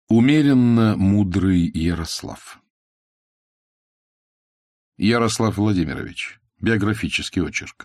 Умеренно мудрый Ярослав. Ярослав Владимирович. Биографический очерк.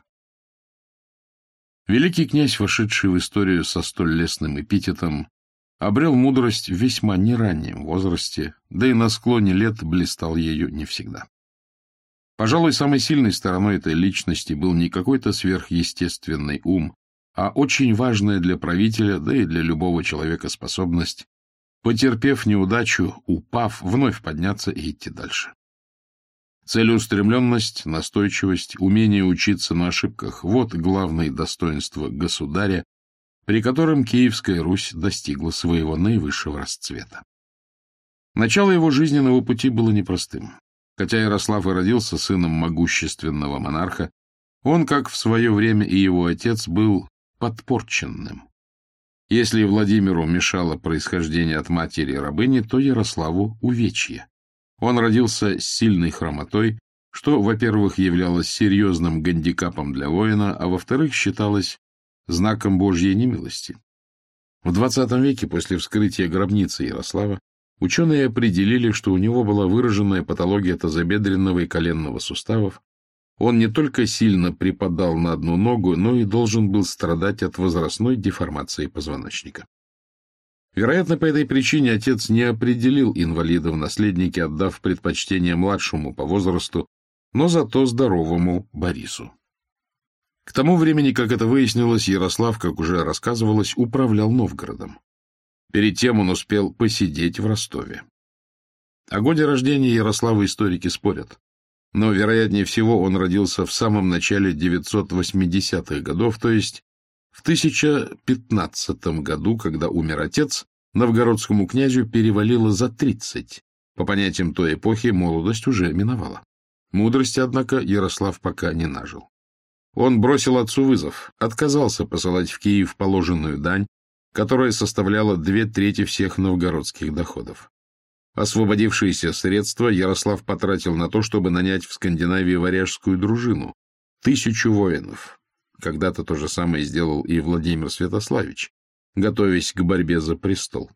Великий князь, вошедший в историю со столь лестным эпитетом, обрел мудрость в весьма нераннем возрасте, да и на склоне лет блистал ею не всегда. Пожалуй, самой сильной стороной этой личности был не какой-то сверхъестественный ум, а очень важная для правителя, да и для любого человека способность, потерпев неудачу, упав, вновь подняться и идти дальше. Целеустремленность, настойчивость, умение учиться на ошибках — вот главные достоинства государя, при котором Киевская Русь достигла своего наивысшего расцвета. Начало его жизненного пути было непростым. Хотя Ярослав и родился сыном могущественного монарха, он, как в свое время и его отец, был подпорченным. Если Владимиру мешало происхождение от матери-рабыни, то Ярославу — увечье. Он родился с сильной хромотой, что, во-первых, являлось серьезным гандикапом для воина, а во-вторых, считалось знаком Божьей немилости. В XX веке, после вскрытия гробницы Ярослава, ученые определили, что у него была выраженная патология тазобедренного и коленного суставов. Он не только сильно припадал на одну ногу, но и должен был страдать от возрастной деформации позвоночника. Вероятно, по этой причине отец не определил инвалида в наследники, отдав предпочтение младшему по возрасту, но зато здоровому Борису. К тому времени, как это выяснилось, Ярослав, как уже рассказывалось, управлял Новгородом. Перед тем он успел посидеть в Ростове. О годе рождения Ярослава историки спорят. Но, вероятнее всего, он родился в самом начале 980-х годов, то есть в 1015 году, когда умер отец, новгородскому князю перевалило за 30. По понятиям той эпохи, молодость уже миновала. Мудрости, однако, Ярослав пока не нажил. Он бросил отцу вызов, отказался посылать в Киев положенную дань, которая составляла 2/3 всех новгородских доходов. Освободившиеся средства Ярослав потратил на то, чтобы нанять в Скандинавии варяжскую дружину, 1000 воинов. Когда-то то же самое сделал и Владимир Святославич, готовясь к борьбе за престол.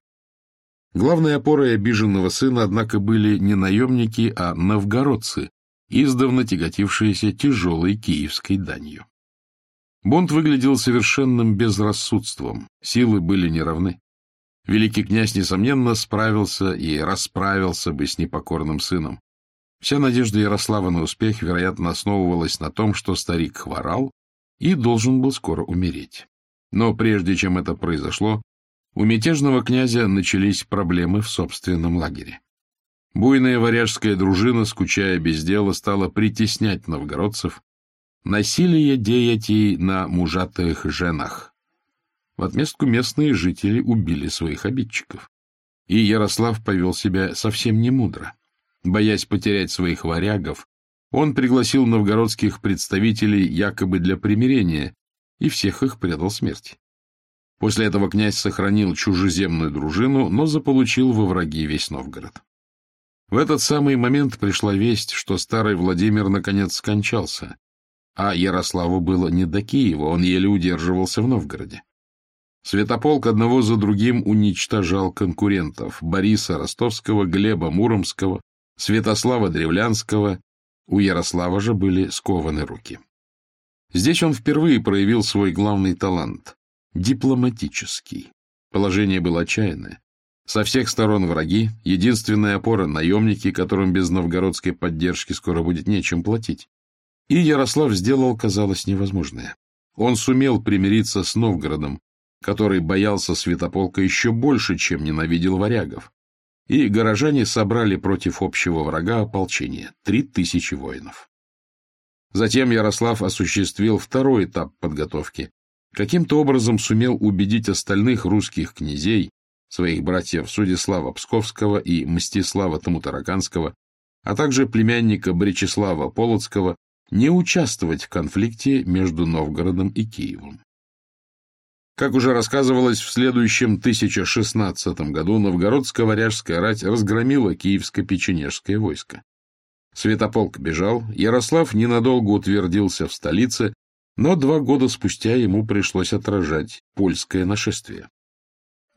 Главной опорой обиженного сына, однако, были не наемники, а новгородцы, издавна тяготившиеся тяжелой киевской данью. Бунт выглядел совершенным безрассудством, силы были неравны. Великий князь, несомненно, справился и расправился бы с непокорным сыном. Вся надежда Ярослава на успех, вероятно, основывалась на том, что старик хворал и должен был скоро умереть. Но прежде чем это произошло, у мятежного князя начались проблемы в собственном лагере. Буйная варяжская дружина, скучая без дела, стала притеснять новгородцев, насилие деятей на мужатых женах. В отместку местные жители убили своих обидчиков. И Ярослав повел себя совсем не мудро. Боясь потерять своих варягов, он пригласил новгородских представителей якобы для примирения, и всех их предал смерти. После этого князь сохранил чужеземную дружину, но заполучил во враги весь Новгород. В этот самый момент пришла весть, что старый Владимир наконец скончался, а Ярославу было не до Киева, он еле удерживался в Новгороде. Святополк одного за другим уничтожал конкурентов: Бориса Ростовского, Глеба Муромского, Святослава Древлянского. У Ярослава же были скованы руки. Здесь он впервые проявил свой главный талант — дипломатический. Положение было отчаянное. Со всех сторон враги, единственная опора — наемники, которым без новгородской поддержки скоро будет нечем платить. И Ярослав сделал, казалось, невозможное. Он сумел примириться с Новгородом, который боялся Святополка еще больше, чем ненавидел варягов. И горожане собрали против общего врага ополчение — 3000 воинов. Затем Ярослав осуществил второй этап подготовки. Каким-то образом сумел убедить остальных русских князей, своих братьев Судислава Псковского и Мстислава Тамутараканского, а также племянника Бречеслава Полоцкого, не участвовать в конфликте между Новгородом и Киевом. Как уже рассказывалось, в следующем 1016 году новгородско-варяжская рать разгромила киевско-печенежское войско. Святополк бежал, Ярослав ненадолго утвердился в столице, но 2 года спустя ему пришлось отражать польское нашествие.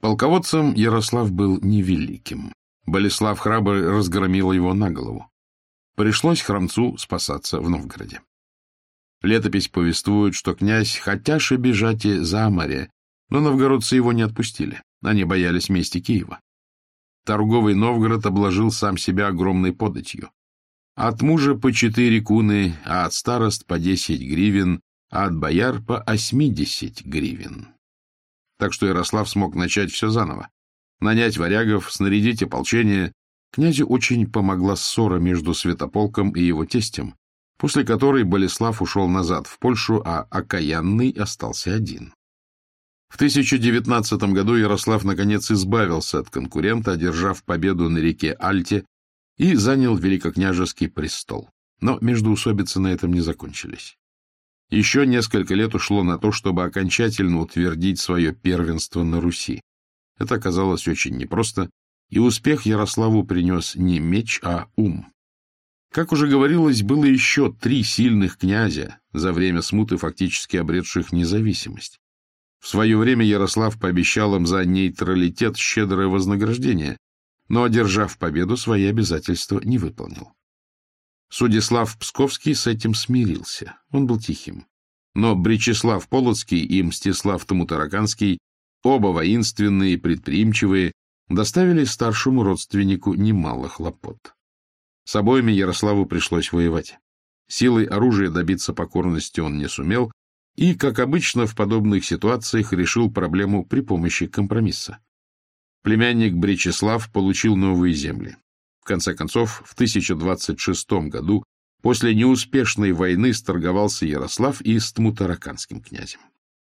Полководцем Ярослав был невеликим. Болеслав Храбрый разгромил его на голову. Пришлось Храмцу спасаться в Новгороде. Летопись повествует, что князь хотяше бежать и за море, но новгородцы его не отпустили. Они боялись мести Киева. Торговый Новгород обложил сам себя огромной податью. От мужа по 4 куны, а от старост по 10 гривен, а от бояр по 80 гривен. Так что Ярослав смог начать все заново. Нанять варягов, снарядить ополчение. Князю очень помогла ссора между Святополком и его тестем, после которой Болеслав ушел назад в Польшу, а Окаянный остался один. В 1019 году Ярослав наконец избавился от конкурента, одержав победу на реке Альте, и занял великокняжеский престол. Но междоусобицы на этом не закончились. Еще несколько лет ушло на то, чтобы окончательно утвердить свое первенство на Руси. Это оказалось очень непросто, и успех Ярославу принес не меч, а ум. Как уже говорилось, было еще 3 сильных князя, за время смуты фактически обретших независимость. В свое время Ярослав пообещал им за нейтралитет щедрое вознаграждение, но, одержав победу, свои обязательства не выполнил. Судислав Псковский с этим смирился, он был тихим. Но Бречеслав Полоцкий и Мстислав Тамутараканский, оба воинственные и предприимчивые, доставили старшему родственнику немало хлопот. С обоими Ярославу пришлось воевать. Силой оружия добиться покорности он не сумел и, как обычно в подобных ситуациях, решил проблему при помощи компромисса. Племянник Бречеслав получил новые земли. В конце концов, в 1026 году после неуспешной войны сторговался Ярослав и с Тмутараканским князем.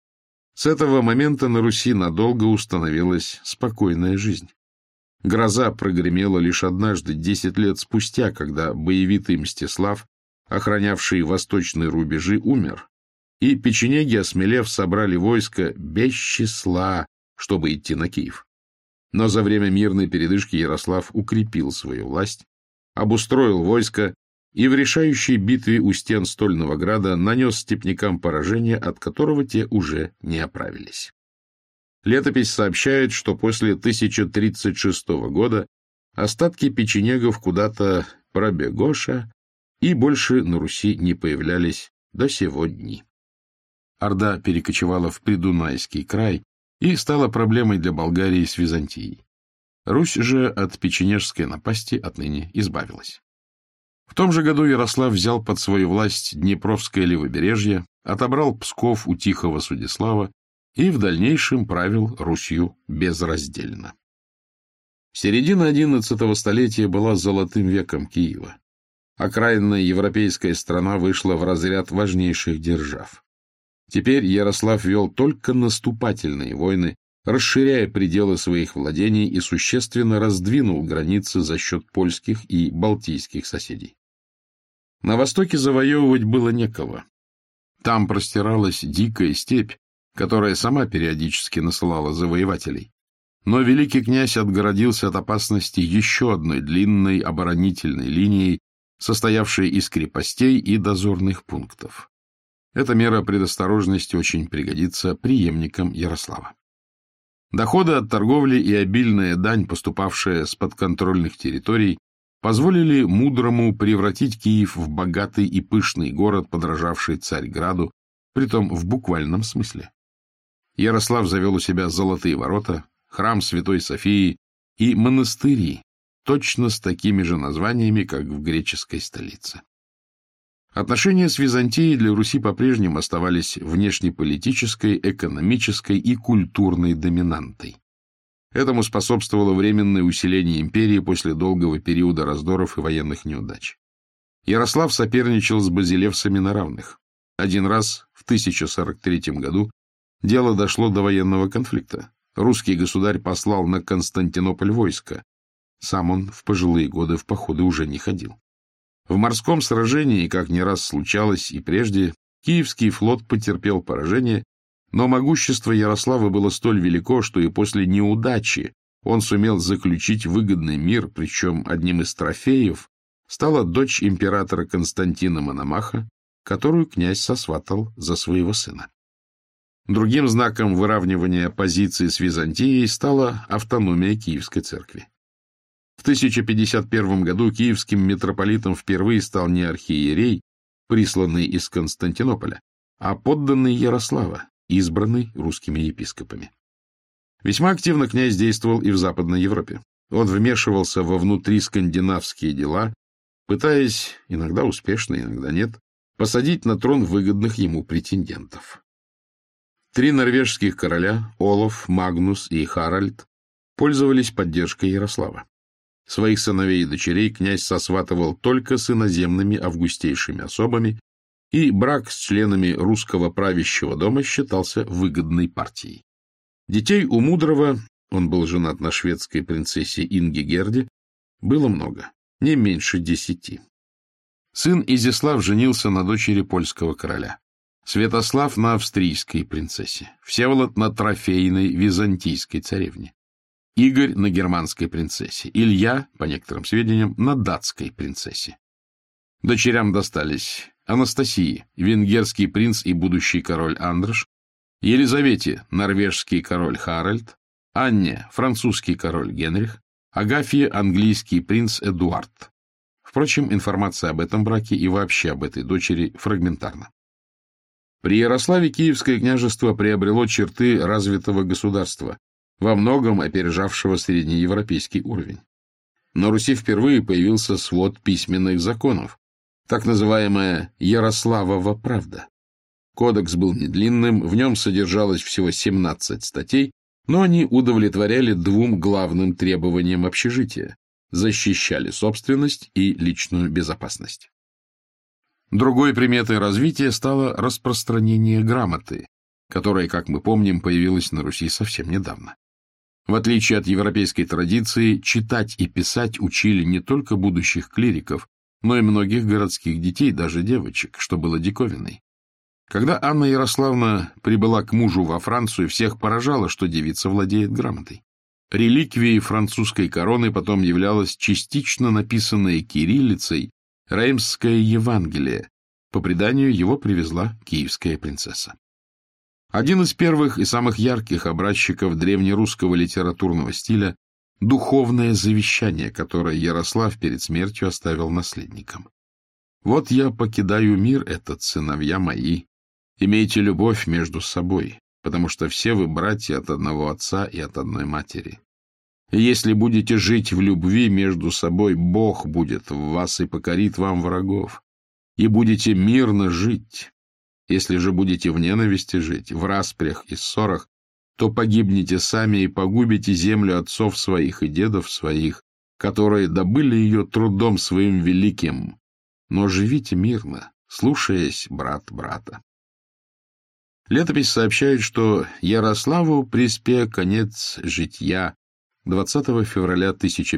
С этого момента на Руси надолго установилась спокойная жизнь. Гроза прогремела лишь однажды, 10 лет спустя, когда боевитый Мстислав, охранявший восточные рубежи, умер, и печенеги, осмелев, собрали войско без числа, чтобы идти на Киев. Но за время мирной передышки Ярослав укрепил свою власть, обустроил войско и в решающей битве у стен Стольного Града нанес степнякам поражение, от которого те уже не оправились. Летопись сообщает, что после 1036 года остатки печенегов куда-то пробегоша и больше на Руси не появлялись до сего дни. Орда перекочевала в Придунайский край и стала проблемой для Болгарии с Византией. Русь же от печенежской напасти отныне избавилась. В том же году Ярослав взял под свою власть Днепровское левобережье, отобрал Псков у тихого Судислава и в дальнейшем правил Русью безраздельно. Середина XI столетия была золотым веком Киева. Окраинная европейская страна вышла в разряд важнейших держав. Теперь Ярослав вел только наступательные войны, расширяя пределы своих владений и существенно раздвинул границы за счет польских и балтийских соседей. На востоке завоевывать было некого. Там простиралась дикая степь, которая сама периодически насылала завоевателей. Но великий князь отгородился от опасности еще одной длинной оборонительной линией, состоявшей из крепостей и дозорных пунктов. Эта мера предосторожности очень пригодится преемникам Ярослава. Доходы от торговли и обильная дань, поступавшая с подконтрольных территорий, позволили мудрому превратить Киев в богатый и пышный город, подражавший Царьграду, притом в буквальном смысле. Ярослав завел у себя золотые ворота, храм Святой Софии и монастыри, точно с такими же названиями, как в греческой столице. Отношения с Византией для Руси по-прежнему оставались внешнеполитической, экономической и культурной доминантой. Этому способствовало временное усиление империи после долгого периода раздоров и военных неудач. Ярослав соперничал с базилевсами на равных. Один раз, в 1043 году, дело дошло до военного конфликта. Русский государь послал на Константинополь войско. Сам он в пожилые годы в походы уже не ходил. В морском сражении, как не раз случалось и прежде, Киевский флот потерпел поражение, но могущество Ярослава было столь велико, что и после неудачи он сумел заключить выгодный мир, причем одним из трофеев стала дочь императора Константина Мономаха, которую князь сосватал за своего сына. Другим знаком выравнивания позиции с Византией стала автономия Киевской церкви. В 1051 году киевским митрополитом впервые стал не архиерей, присланный из Константинополя, а подданный Ярослава, избранный русскими епископами. Весьма активно князь действовал и в Западной Европе. Он вмешивался во внутрискандинавские дела, пытаясь, иногда успешно, иногда нет, посадить на трон выгодных ему претендентов. 3 норвежских короля, Олаф, Магнус и Харальд, пользовались поддержкой Ярослава. Своих сыновей и дочерей князь сосватывал только с иноземными августейшими особами, и брак с членами русского правящего дома считался выгодной партией. Детей у Мудрого, он был женат на шведской принцессе Ингигерде, было много, не меньше 10. Сын Изяслав женился на дочери польского короля, Святослав на австрийской принцессе, Всеволод на трофейной византийской царевне, Игорь на германской принцессе, Илья, по некоторым сведениям, на датской принцессе. Дочерям достались Анастасии, венгерский принц и будущий король Андрош, Елизавете, норвежский король Харальд, Анне, французский король Генрих, Агафье, английский принц Эдуард. Впрочем, информация об этом браке и вообще об этой дочери фрагментарна. При Ярославе Киевское княжество приобрело черты развитого государства, во многом опережавшего среднеевропейский уровень. На Руси впервые появился свод письменных законов, так называемая Ярославова правда. Кодекс был недлинным, в нем содержалось всего 17 статей, но они удовлетворяли 2 главным требованиям общежития – защищали собственность и личную безопасность. Другой приметой развития стало распространение грамоты, которая, как мы помним, появилась на Руси совсем недавно. В отличие от европейской традиции, читать и писать учили не только будущих клириков, но и многих городских детей, даже девочек, что было диковиной. Когда Анна Ярославна прибыла к мужу во Францию, всех поражало, что девица владеет грамотой. Реликвией французской короны потом являлось частично написанное кириллицей Реймсское Евангелие. По преданию, его привезла киевская принцесса. Один из первых и самых ярких образчиков древнерусского литературного стиля — духовное завещание, которое Ярослав перед смертью оставил наследникам. «Вот я покидаю мир этот, сыновья мои. Имейте любовь между собой, потому что все вы братья от одного отца и от одной матери. И если будете жить в любви между собой, Бог будет в вас и покорит вам врагов, и будете мирно жить. Если же будете в ненависти жить, в распрях и ссорах, то погибнете сами и погубите землю отцов своих и дедов своих, которые добыли ее трудом своим великим. Но живите мирно, слушаясь брат брата». Летопись сообщает, что Ярославу приспе конец житья 20 февраля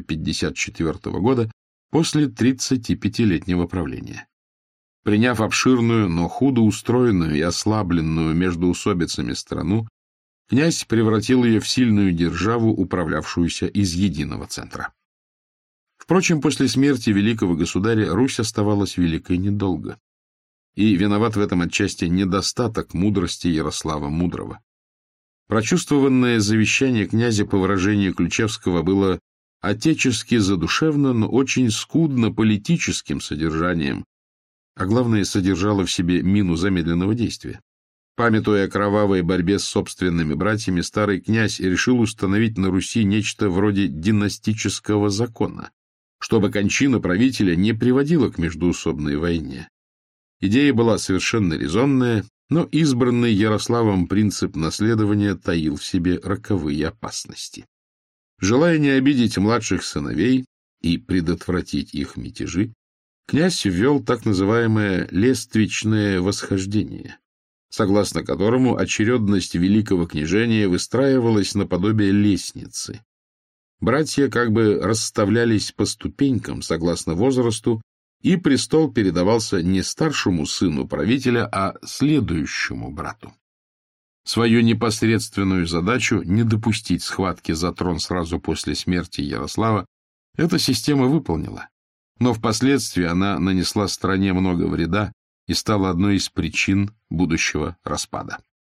1054 года после 35-летнего правления. Приняв обширную, но худо устроенную и ослабленную междоусобицами страну, князь превратил ее в сильную державу, управлявшуюся из единого центра. Впрочем, после смерти великого государя Русь оставалась великой недолго. И виноват в этом отчасти недостаток мудрости Ярослава Мудрого. Прочувствованное завещание князя, по выражению Ключевского, было отечески задушевно, но очень скудно политическим содержанием, а главное, содержало в себе мину замедленного действия. Памятуя о кровавой борьбе с собственными братьями, старый князь решил установить на Руси нечто вроде династического закона, чтобы кончина правителя не приводила к междоусобной войне. Идея была совершенно резонная, но избранный Ярославом принцип наследования таил в себе роковые опасности. Желая не обидеть младших сыновей и предотвратить их мятежи, князь ввел так называемое лествичное восхождение, согласно которому очередность великого княжения выстраивалась наподобие лестницы. Братья как бы расставлялись по ступенькам согласно возрасту, и престол передавался не старшему сыну правителя, а следующему брату. Свою непосредственную задачу не допустить схватки за трон сразу после смерти Ярослава эта система выполнила, но впоследствии она нанесла стране много вреда и стала одной из причин будущего распада.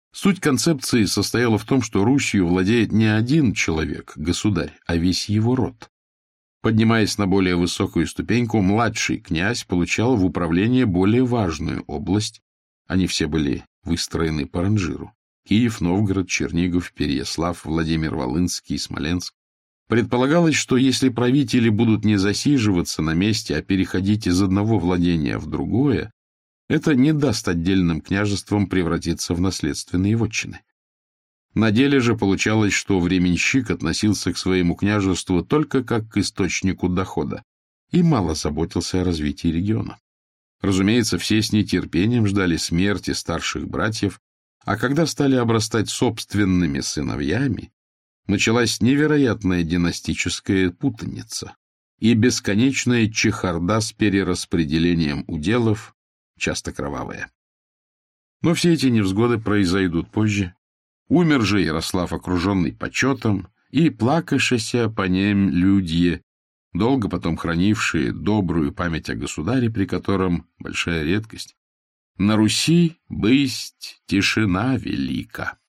Суть концепции состояла в том, что Русью владеет не один человек, государь, а весь его род. Поднимаясь на более высокую ступеньку, младший князь получал в управление более важную область. Они все были выстроены по ранжиру. Киев, Новгород, Чернигов, Переяслав, Владимир Волынский, Смоленск. Предполагалось, что если правители будут не засиживаться на месте, а переходить из одного владения в другое, это не даст отдельным княжествам превратиться в наследственные вотчины. На деле же получалось, что временщик относился к своему княжеству только как к источнику дохода и мало заботился о развитии региона. Разумеется, все с нетерпением ждали смерти старших братьев, а когда стали обрастать собственными сыновьями, началась невероятная династическая путаница и бесконечная чехарда с перераспределением уделов, часто кровавая. Но все эти невзгоды произойдут позже. Умер же Ярослав, окруженный почетом, и плакавшися по нем людье, долго потом хранившие добрую память о государе, при котором, большая редкость, на Руси бысть тишина велика.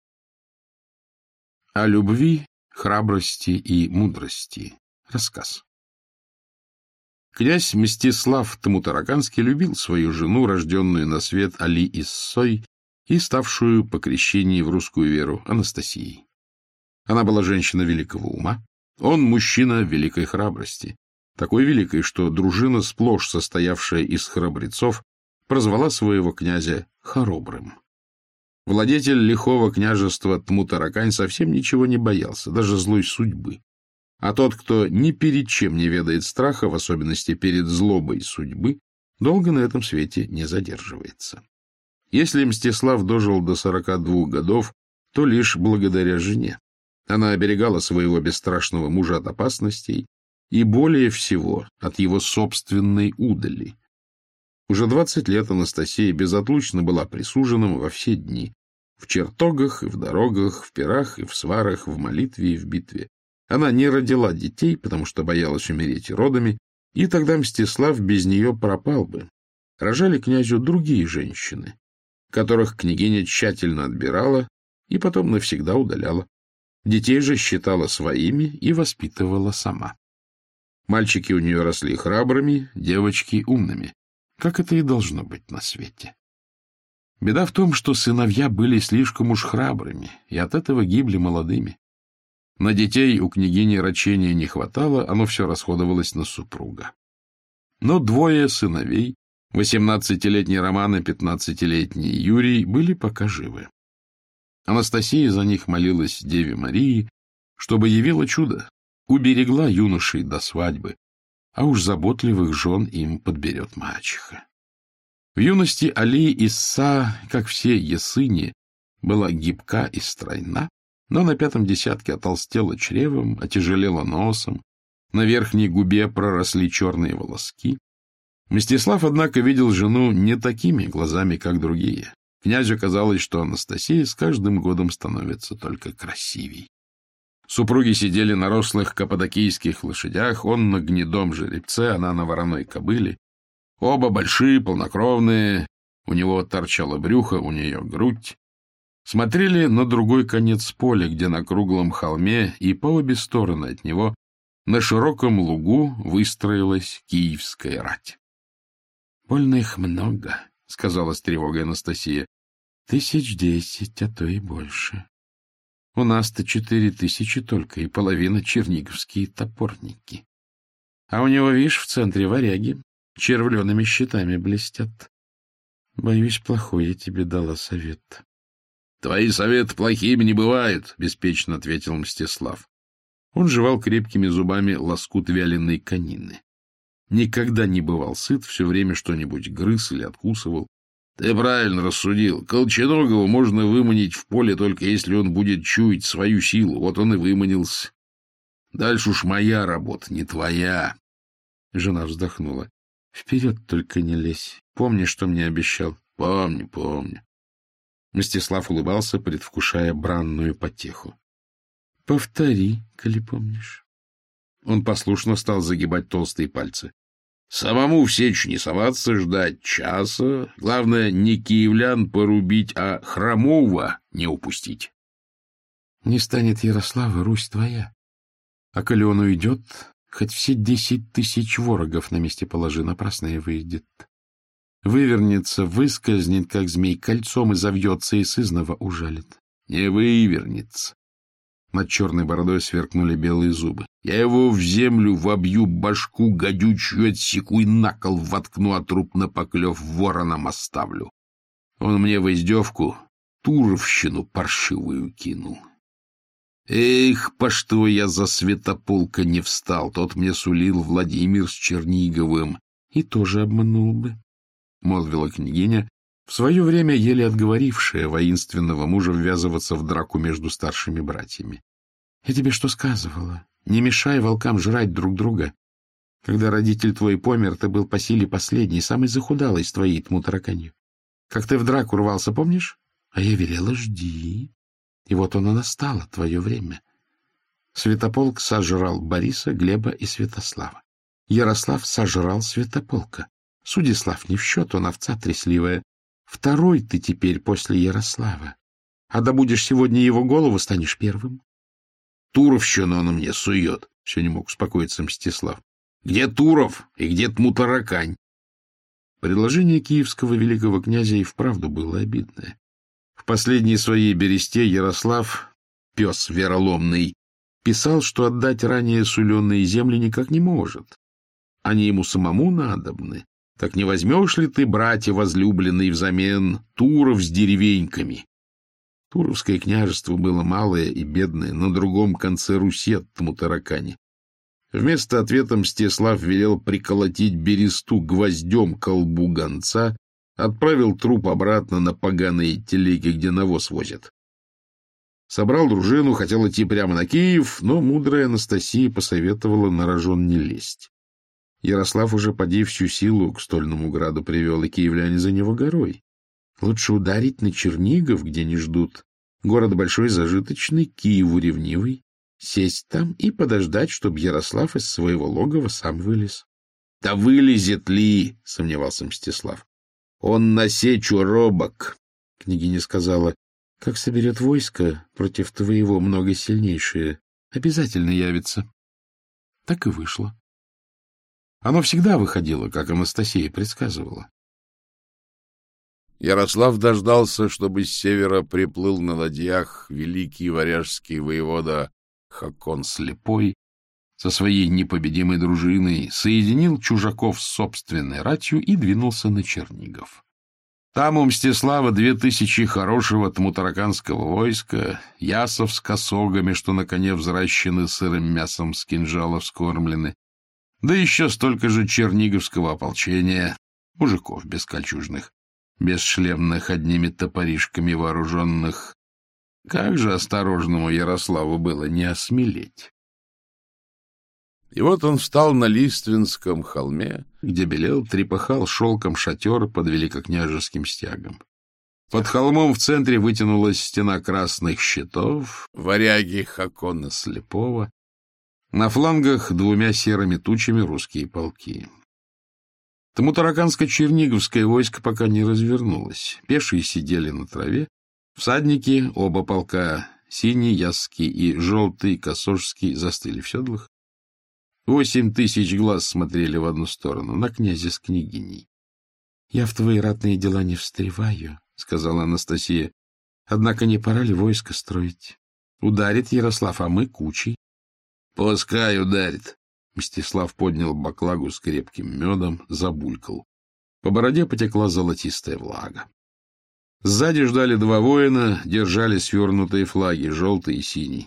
О любви, храбрости и мудрости. Рассказ. Князь Мстислав Тмутараканский любил свою жену, рожденную на свет Али-Иссой и ставшую по крещении в русскую веру Анастасией. Она была женщина великого ума, он мужчина великой храбрости, такой великой, что дружина, сплошь состоявшая из храбрецов, прозвала своего князя Хоробрым. Владетель лихого княжества Тмутаракань совсем ничего не боялся, даже злой судьбы. А тот, кто ни перед чем не ведает страха, в особенности перед злобой судьбы, долго на этом свете не задерживается. Если Мстислав дожил до 42 годов, то лишь благодаря жене. Она оберегала своего бесстрашного мужа от опасностей и более всего от его собственной удали. Уже 20 лет Анастасия безотлучно была присуженным во все дни, в чертогах и в дорогах, в пирах и в сварах, в молитве и в битве. Она не родила детей, потому что боялась умереть родами, и тогда Мстислав без нее пропал бы. Рожали князю другие женщины, которых княгиня тщательно отбирала и потом навсегда удаляла. Детей же считала своими и воспитывала сама. Мальчики у нее росли храбрыми, девочки — умными, как это и должно быть на свете. Беда в том, что сыновья были слишком уж храбрыми, и от этого гибли молодыми. На детей у княгини рачения не хватало, оно все расходовалось на супруга. Но двое сыновей, 18-летний Роман и 15-летний Юрий, были пока живы. Анастасия за них молилась Деве Марии, чтобы явила чудо, уберегла юношей до свадьбы, а уж заботливых жен им подберет мачеха. В юности Али-Исса, как все ясыни, была гибка и стройна, но на 5-м десятке отолстела чревом, отяжелела носом, на верхней губе проросли черные волоски. Мстислав, однако, видел жену не такими глазами, как другие. Князю казалось, что Анастасия с каждым годом становится только красивей. Супруги сидели на рослых каппадокийских лошадях, он на гнедом жеребце, она на вороной кобыле. Оба большие, полнокровные, у него торчало брюхо, у нее грудь. Смотрели на другой конец поля, где на круглом холме и по обе стороны от него на широком лугу выстроилась киевская рать. — Больно их много, — сказала с тревогой Анастасия. — 10 а то и больше. У нас-то 4000 только, и половина черниговские топорники. А у него, видишь, в центре варяги червленными щитами блестят. Боюсь, плохой я тебе дала совет. — Твои советы плохими не бывают, — беспечно ответил Мстислав. Он жевал крепкими зубами лоскут вяленой конины. Никогда не бывал сыт, все время что-нибудь грыз или откусывал. — Ты правильно рассудил. Колченогого можно выманить в поле, только если он будет чуять свою силу. Вот он и выманился. Дальше уж моя работа, не твоя. Жена вздохнула. — Вперед только не лезь. Помни, что мне обещал. — Помню. Мстислав улыбался, предвкушая бранную потеху. — Повтори, коли помнишь. Он послушно стал загибать толстые пальцы. Самому в сечь не соваться, ждать часа. Главное, не киевлян порубить, а хромого не упустить. Не станет Ярослава, Русь твоя. А коли он уйдет, хоть все 10 000 ворогов на месте положи, напрасно и выйдет. Вывернется, выскользнет, как змей, кольцом и завьется, и сызнова ужалит. Не вывернется. Над черной бородой сверкнули белые зубы. Я его в землю вобью, башку гадючую отсеку и на кол воткну, а труп на поклев вороном оставлю. Он мне в издевку туровщину паршивую кинул. Эх, по что я за Святополка не встал, тот мне сулил Владимир с Черниговым. И тоже обманул бы, — молвила княгиня, в свое время еле отговорившая воинственного мужа ввязываться в драку между старшими братьями. Я тебе что сказывала? Не мешай волкам жрать друг друга. Когда родитель твой помер, ты был по силе последний, самый захудалый из твоей тьму тараканью. Как ты в драку рвался, помнишь? А я велела, жди. И вот оно настало, твое время. Святополк сожрал Бориса, Глеба и Святослава. Ярослав сожрал Святополка. Судислав не в счет, он овца тресливая. Второй ты теперь после Ярослава. А добудешь сегодня его голову, станешь первым. Туровщину он мне сует, — все не мог успокоиться Мстислав. Где Туров и где Тмутаракань? Предложение киевского великого князя и вправду было обидное. В последней своей бересте Ярослав, пес вероломный, писал, что отдать ранее суленные земли никак не может. Они ему самому надобны. Так не возьмешь ли ты, братья возлюбленные, взамен Туров с деревеньками? Туровское княжество было малое и бедное, на другом конце Руси от Тмутаракани. Вместо ответа Мстислав велел приколотить бересту гвоздем к колбу гонца, отправил труп обратно на поганые телеги, где навоз возят. Собрал дружину, хотел идти прямо на Киев, но мудрая Анастасия посоветовала на рожон не лезть. Ярослав уже поди всю силу к стольному граду привел, и киевляне за него горой. Лучше ударить на Чернигов, где не ждут. Город большой, зажиточный, Киеву ревнивый. Сесть там и подождать, чтобы Ярослав из своего логова сам вылез. — Да вылезет ли? — сомневался Мстислав. — Он на сечу робок, — княгиня сказала. — Как соберет войско против твоего много сильнейшее, обязательно явится. Так и вышло. Оно всегда выходило, как Анастасия предсказывала. Ярослав дождался, чтобы с севера приплыл на ладьях великий варяжский воевода Хакон Слепой со своей непобедимой дружиной, соединил чужаков с собственной ратью и двинулся на Чернигов. Там у Мстислава 2000 хорошего тмутараканского войска, ясов с косогами, что на коне взращены сырым мясом, с кинжалов скормлены, да еще столько же черниговского ополчения, мужиков бескольчужных, без шлемных, одними топоришками вооруженных. Как же осторожному Ярославу было не осмелеть. И вот он встал на Лиственском холме, где белел, трепыхал шелком шатер под великокняжеским стягом. Под холмом в центре вытянулась стена красных щитов, варяги Хакона Слепого, на флангах 2 серыми тучами русские полки. Тмутараканско-черниговское войско пока не развернулось. Пешие сидели на траве. Всадники, оба полка, синий, ясский и желтый, косожский, застыли в седлах. 8000 глаз смотрели в одну сторону, на князя с княгиней. — Я в твои ратные дела не встреваю, — сказала Анастасия. — Однако не пора ли войско строить? Ударит Ярослав, а мы кучей. — Пускай ударит. Мстислав поднял баклагу с крепким медом, забулькал. По бороде потекла золотистая влага. Сзади ждали 2 воина, держали свернутые флаги, желтый и синий.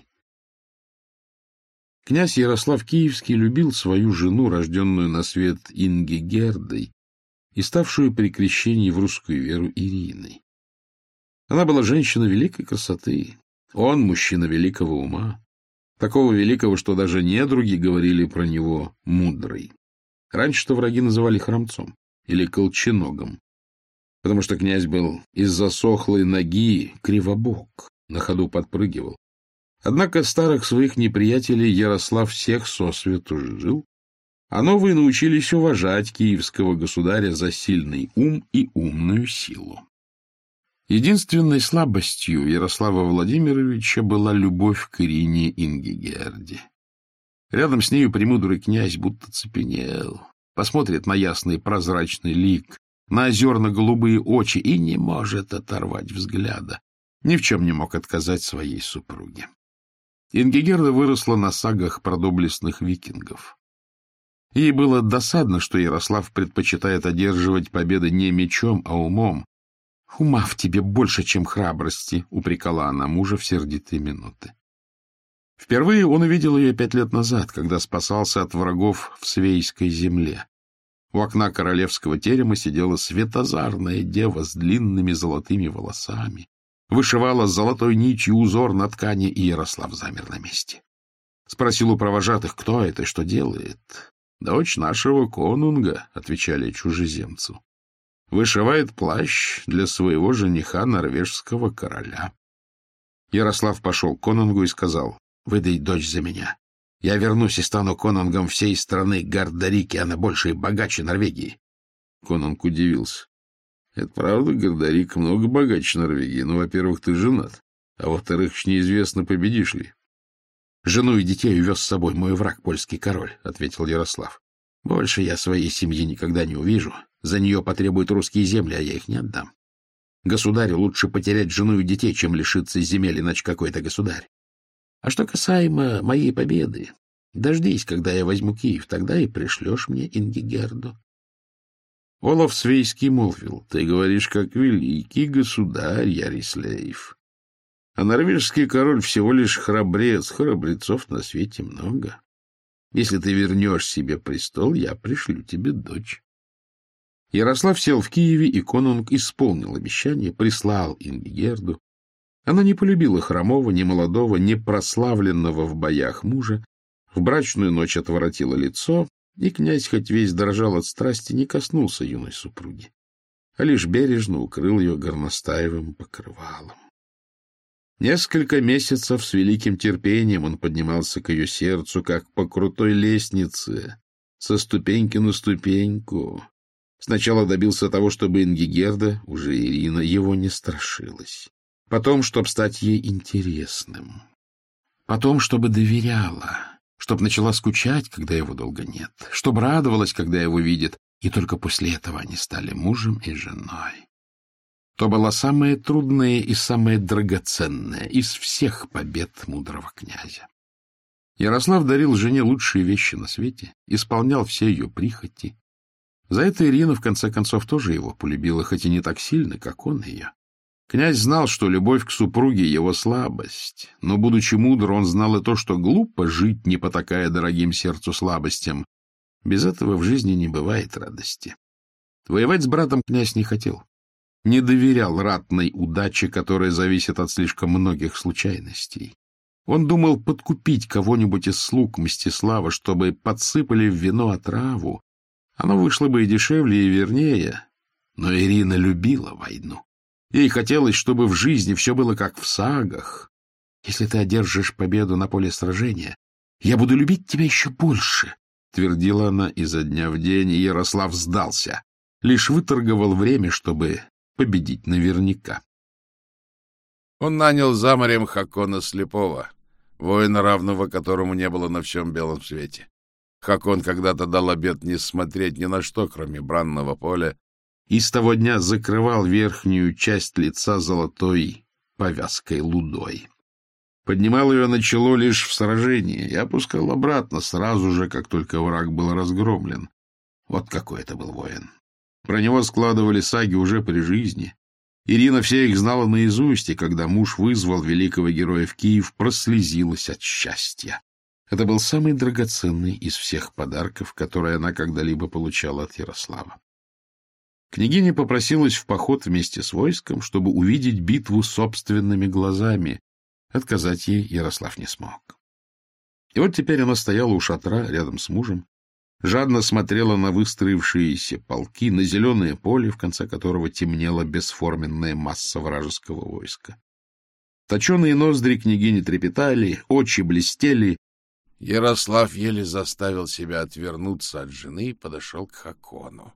Князь Ярослав Киевский любил свою жену, рожденную на свет Ингигердой и ставшую при крещении в русскую веру Ириной. Она была женщина великой красоты, он мужчина великого ума. Такого великого, что даже недруги говорили про него мудрый. Раньше-то враги называли хромцом или колченогом, потому что князь был из-за сохлой ноги кривобок, на ходу подпрыгивал. Однако старых своих неприятелей Ярослав всех сосвету жил, а новые научились уважать киевского государя за сильный ум и умную силу. Единственной слабостью Ярослава Владимировича была любовь к Ирине Ингигерде. Рядом с нею премудрый князь будто цепенел, посмотрит на ясный прозрачный лик, на озерно-голубые очи и не может оторвать взгляда. Ни в чем не мог отказать своей супруге. Ингигерда выросла на сагах про доблестных викингов. Ей было досадно, что Ярослав предпочитает одерживать победы не мечом, а умом. «Ума в тебе больше, чем храбрости», — упрекала она мужа в сердитые минуты. Впервые он увидел ее 5 лет назад, когда спасался от врагов в Свейской земле. У окна королевского терема сидела светозарная дева с длинными золотыми волосами, вышивала золотой нитью узор на ткани, и Ярослав замер на месте. Спросил у провожатых, кто это и что делает. «Дочь нашего конунга», — отвечали чужеземцу. «Вышивает плащ для своего жениха, норвежского короля». Ярослав пошел к конунгу и сказал: «Выдай дочь за меня. Я вернусь и стану конунгом всей страны Гардарики, она больше и богаче Норвегии». Конунг удивился. «Это правда, Гардарик много богаче Норвегии, но, во-первых, ты женат, а во-вторых, неизвестно, победишь ли». «Жену и детей увез с собой мой враг, польский король», — ответил Ярослав. «Больше я своей семьи никогда не увижу. За нее потребуют русские земли, а я их не отдам. Государю лучше потерять жену и детей, чем лишиться земель, иначе какой-то государь. А что касаемо моей победы, дождись, когда я возьму Киев, тогда и пришлешь мне Ингигерду». Олаф Свейский молвил: «Ты говоришь, как великий государь Ярислейф. А норвежский король всего лишь храбрец, храбрецов на свете много. Если ты вернешь себе престол, я пришлю тебе дочь». Ярослав сел в Киеве, и конунг исполнил обещание, прислал Ингигерду. Она не полюбила хромого, ни молодого, ни прославленного в боях мужа, в брачную ночь отворотила лицо, и князь, хоть весь дрожал от страсти, не коснулся юной супруги, а лишь бережно укрыл ее горностаевым покрывалом. Несколько месяцев с великим терпением он поднимался к ее сердцу, как по крутой лестнице, со ступеньки на ступеньку. Сначала добился того, чтобы Ингигерда, уже Ирина, его не страшилась. Потом, чтобы стать ей интересным. Потом, чтобы доверяла, чтобы начала скучать, когда его долго нет, чтобы радовалась, когда его видит, и только после этого они стали мужем и женой. То была самая трудная и самая драгоценная из всех побед мудрого князя. Ярослав дарил жене лучшие вещи на свете, исполнял все ее прихоти. За это Ирина, в конце концов, тоже его полюбила, хоть и не так сильно, как он ее. Князь знал, что любовь к супруге — его слабость, но, будучи мудр, он знал и то, что глупо жить, не потакая дорогим сердцу слабостям. Без этого в жизни не бывает радости. Воевать с братом князь не хотел. Не доверял ратной удаче, которая зависит от слишком многих случайностей. Он думал подкупить кого-нибудь из слуг Мстислава, чтобы подсыпали в вино отраву. Оно вышло бы и дешевле, и вернее. Но Ирина любила войну. Ей хотелось, чтобы в жизни все было как в сагах. «Если ты одержишь победу на поле сражения, я буду любить тебя еще больше», — твердила она изо дня в день, и Ярослав сдался. Лишь выторговал время, чтобы победить наверняка. Он нанял за морем Хакона Слепого, воина, равного которому не было на всем белом свете. Хакон когда-то дал обет не смотреть ни на что, кроме бранного поля, и с того дня закрывал верхнюю часть лица золотой повязкой лудой. Поднимал ее на чело лишь в сражении и опускал обратно сразу же, как только враг был разгромлен. Вот какой это был воин. Про него складывали саги уже при жизни. Ирина все их знала наизусть, и когда муж вызвал великого героя в Киев, прослезилась от счастья. Это был самый драгоценный из всех подарков, которые она когда-либо получала от Ярослава. Княгиня попросилась в поход вместе с войском, чтобы увидеть битву собственными глазами. Отказать ей Ярослав не смог. И вот теперь она стояла у шатра рядом с мужем, жадно смотрела на выстроившиеся полки, на зеленое поле, в конце которого темнела бесформенная масса вражеского войска. Точеные ноздри княгини трепетали, очи блестели, Ярослав еле заставил себя отвернуться от жены и подошел к Хакону.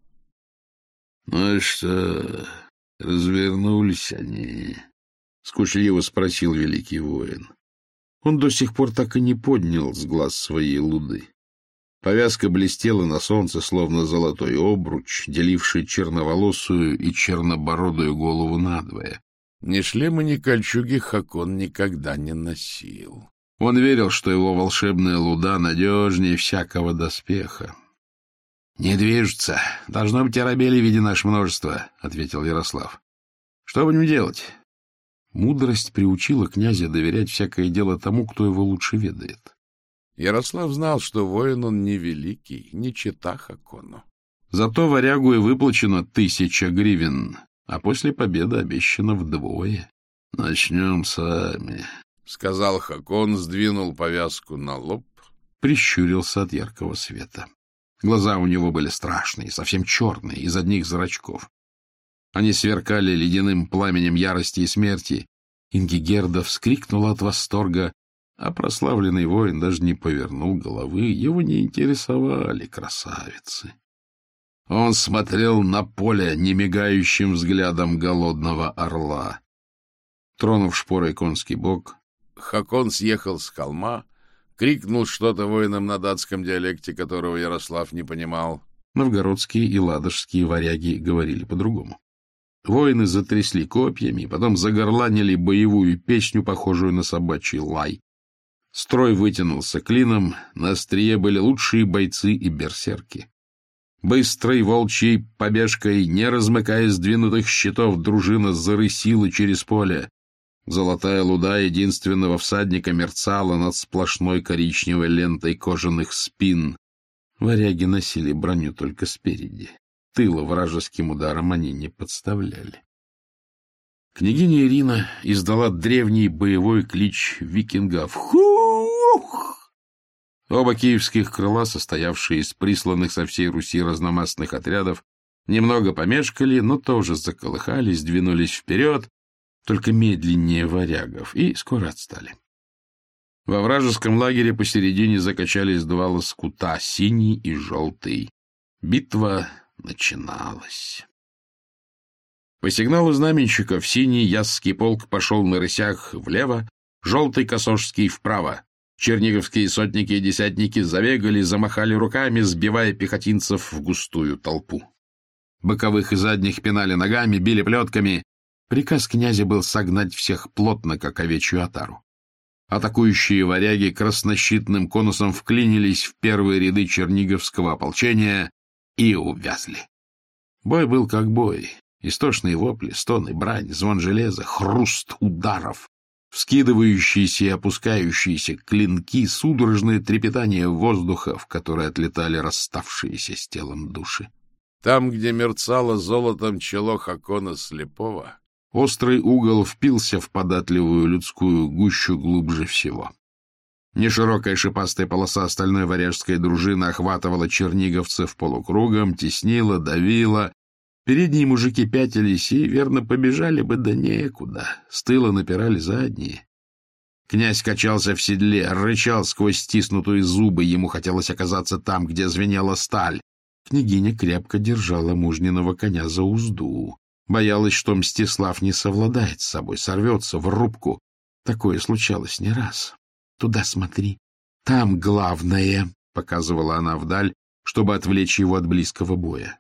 — Ну что, развернулись они? — скучливо спросил великий воин. Он до сих пор так и не поднял с глаз своей луды. Повязка блестела на солнце, словно золотой обруч, деливший черноволосую и чернобородую голову надвое. Ни шлема, ни кольчуги Хакон никогда не носил. Он верил, что его волшебная луда надежнее всякого доспеха. — Не движутся. Должно быть, арабели види наше множество, — ответил Ярослав. — Что будем делать? Мудрость приучила князя доверять всякое дело тому, кто его лучше ведает. Ярослав знал, что воин он не великий, не чета Хакону. Зато варягу и выплачено 1000 гривен, а после победы обещано вдвое. — Начнем сами, — сказал Хакон, сдвинул повязку на лоб, прищурился от яркого света. Глаза у него были страшные, совсем черные, из одних зрачков. Они сверкали ледяным пламенем ярости и смерти. Ингигерда вскрикнула от восторга, а прославленный воин даже не повернул головы, его не интересовали красавицы. Он смотрел на поле немигающим взглядом голодного орла. Тронув шпорой конский бок, Хакон съехал с холма, крикнул что-то воинам на датском диалекте, которого Ярослав не понимал. Новгородские и ладожские варяги говорили по-другому. Воины затрясли копьями, потом загорланили боевую песню, похожую на собачий лай. Строй вытянулся клином, на острие были лучшие бойцы и берсерки. Быстрой волчьей побежкой, не размыкая сдвинутых щитов, дружина зарысила через поле. Золотая луда единственного всадника мерцала над сплошной коричневой лентой кожаных спин. Варяги носили броню только спереди. Тыла вражеским ударом они не подставляли. Княгиня Ирина издала древний боевой клич викингов «Хух!». Оба киевских крыла, состоявшие из присланных со всей Руси разномастных отрядов, немного помешкали, но тоже заколыхались, двинулись вперед, только медленнее варягов, и скоро отстали. Во вражеском лагере посередине закачались два лоскута, синий и желтый. Битва начиналась. По сигналу знаменщиков синий ясский полк пошел на рысях влево, желтый косожский вправо. Черниговские сотники и десятники забегали, замахали руками, сбивая пехотинцев в густую толпу. Боковых и задних пинали ногами, били плетками. Приказ князя был согнать всех плотно, как овечью отару. Атакующие варяги краснощитным конусом вклинились в первые ряды черниговского ополчения и увязли. Бой был как бой. Истошные вопли, стоны, брань, звон железа, хруст ударов, вскидывающиеся и опускающиеся клинки, судорожное трепетание воздуха, в которое отлетали расставшиеся с телом души. Там, где мерцало золотом чело Хакона Слепого, острый угол впился в податливую людскую гущу глубже всего. Неширокая шипастая полоса остальной варяжской дружины охватывала черниговцев полукругом, теснила, давила. Передние мужики пятились и, верно, побежали бы, да некуда. С тыла напирали задние. Князь качался в седле, рычал сквозь стиснутые зубы. Ему хотелось оказаться там, где звенела сталь. Княгиня крепко держала мужниного коня за узду. Боялась, что Мстислав не совладает с собой, сорвется в рубку. Такое случалось не раз. «Туда смотри. Там главное», — показывала она вдаль, чтобы отвлечь его от близкого боя.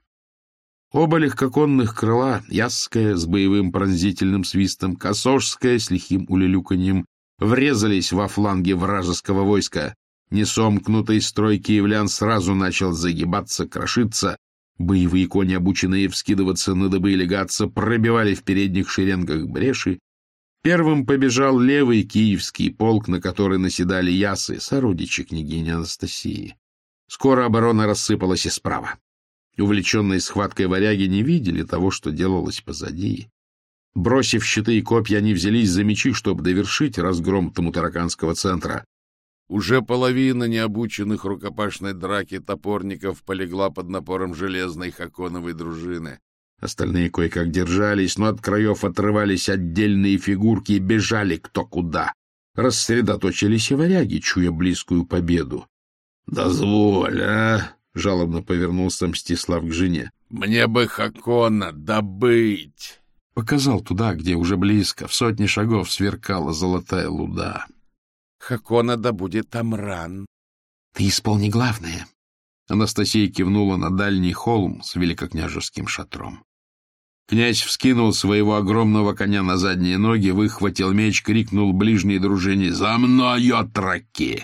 Оба легкоконных крыла, ясское с боевым пронзительным свистом, косожское с лихим улюлюканьем, врезались во фланги вражеского войска. Несомкнутый строй киевлян сразу начал загибаться, крошиться. Боевые кони, обученные вскидываться на дыбы и легаться, пробивали в передних шеренгах бреши. Первым побежал левый киевский полк, на который наседали ясы, сородичи княгини Анастасии. Скоро оборона рассыпалась и справа. Увлеченные схваткой варяги не видели того, что делалось позади. Бросив щиты и копья, они взялись за мечи, чтобы довершить разгром тамутараканского центра. Уже половина необученных рукопашной драки топорников полегла под напором железной Хаконовой дружины. Остальные кое-как держались, но от краев отрывались отдельные фигурки и бежали кто куда. Рассредоточились и варяги, чуя близкую победу. — Дозволь, а! — жалобно повернулся Мстислав к жене. — Мне бы Хакона добыть! Показал туда, где уже близко, в 100 шагов сверкала золотая луда. — Хакона добудет Амран. — Ты исполни главное. Анастасия кивнула на дальний холм с великокняжеским шатром. Князь вскинул своего огромного коня на задние ноги, выхватил меч, крикнул ближней дружине: «За мной, отроки!»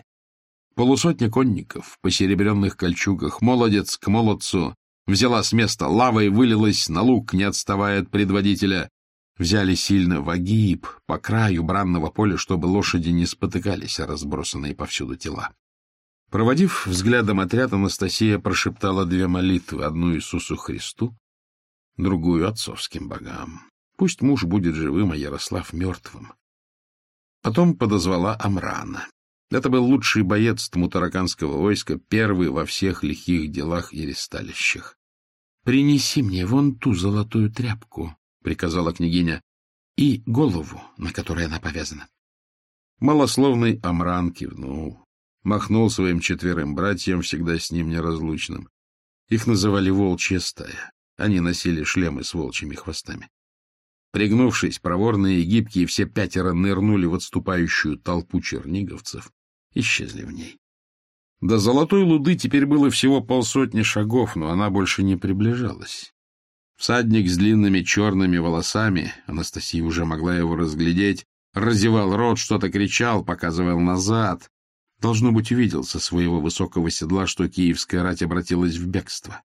100 конников в посеребренных кольчугах, молодец к молодцу, взяла с места лавой, вылилась на луг, не отставая от предводителя. Взяли сильно в огиб, по краю бранного поля, чтобы лошади не спотыкались, а разбросанные повсюду тела. Проводив взглядом отряд, Анастасия прошептала 2 молитвы, одну Иисусу Христу, другую отцовским богам. Пусть муж будет живым, а Ярослав мертвым. Потом подозвала Амрана. Это был лучший боец тмутараканского войска, первый во всех лихих делах и ресталищах. — Принеси мне вон ту золотую тряпку, — приказала княгиня, — и голову, на которой она повязана. Малословный Амран кивнул, махнул своим 4 братьям, всегда с ним неразлучным. Их называли «волчья стая». Они носили шлемы с волчьими хвостами. Пригнувшись, проворные и гибкие, все 5 нырнули в отступающую толпу черниговцев, исчезли в ней. До Золотой Луды теперь было всего 50 шагов, но она больше не приближалась. Всадник с длинными черными волосами, Анастасия уже могла его разглядеть, разевал рот, что-то кричал, показывал назад. Должно быть, увидел со своего высокого седла, что киевская рать обратилась в бегство.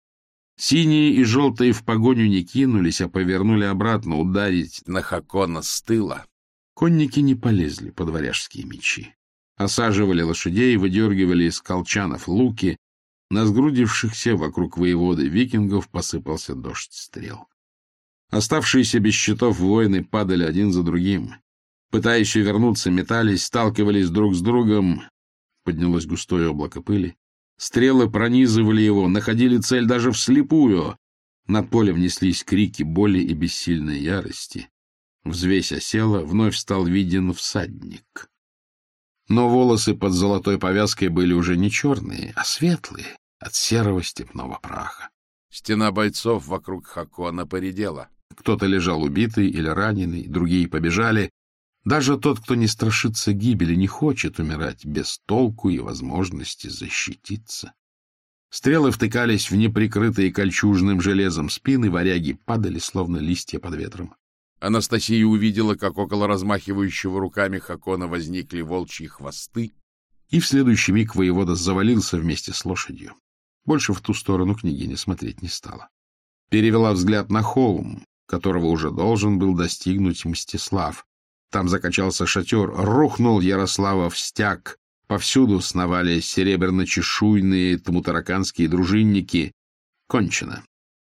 Синие и желтые в погоню не кинулись, а повернули обратно ударить на Хакона с тыла. Конники не полезли под варяжские мечи. Осаживали лошадей, выдергивали из колчанов луки. На сгрудившихся вокруг воеводы викингов посыпался дождь стрел. Оставшиеся без щитов воины падали один за другим. Пытаясь вернуться, метались, сталкивались друг с другом. Поднялось густое облако пыли. Стрелы пронизывали его, находили цель даже вслепую. Над полем неслись крики боли и бессильной ярости. Взвесь осела, вновь стал виден всадник. Но волосы под золотой повязкой были уже не черные, а светлые, от серого степного праха. Стена бойцов вокруг Хакона поредела. Кто-то лежал убитый или раненый, другие побежали. Даже тот, кто не страшится гибели, не хочет умирать без толку и возможности защититься. Стрелы втыкались в неприкрытые кольчужным железом спины, варяги падали, словно листья под ветром. Анастасия увидела, как около размахивающего руками Хакона возникли волчьи хвосты, и в следующий миг воевода завалился вместе с лошадью. Больше в ту сторону княгиня смотреть не стала. Перевела взгляд на холм, которого уже должен был достигнуть Мстислав. Там закачался шатер, рухнул Ярославов стяг. Повсюду сновали серебряно-чешуйные тмутараканские дружинники. Кончено.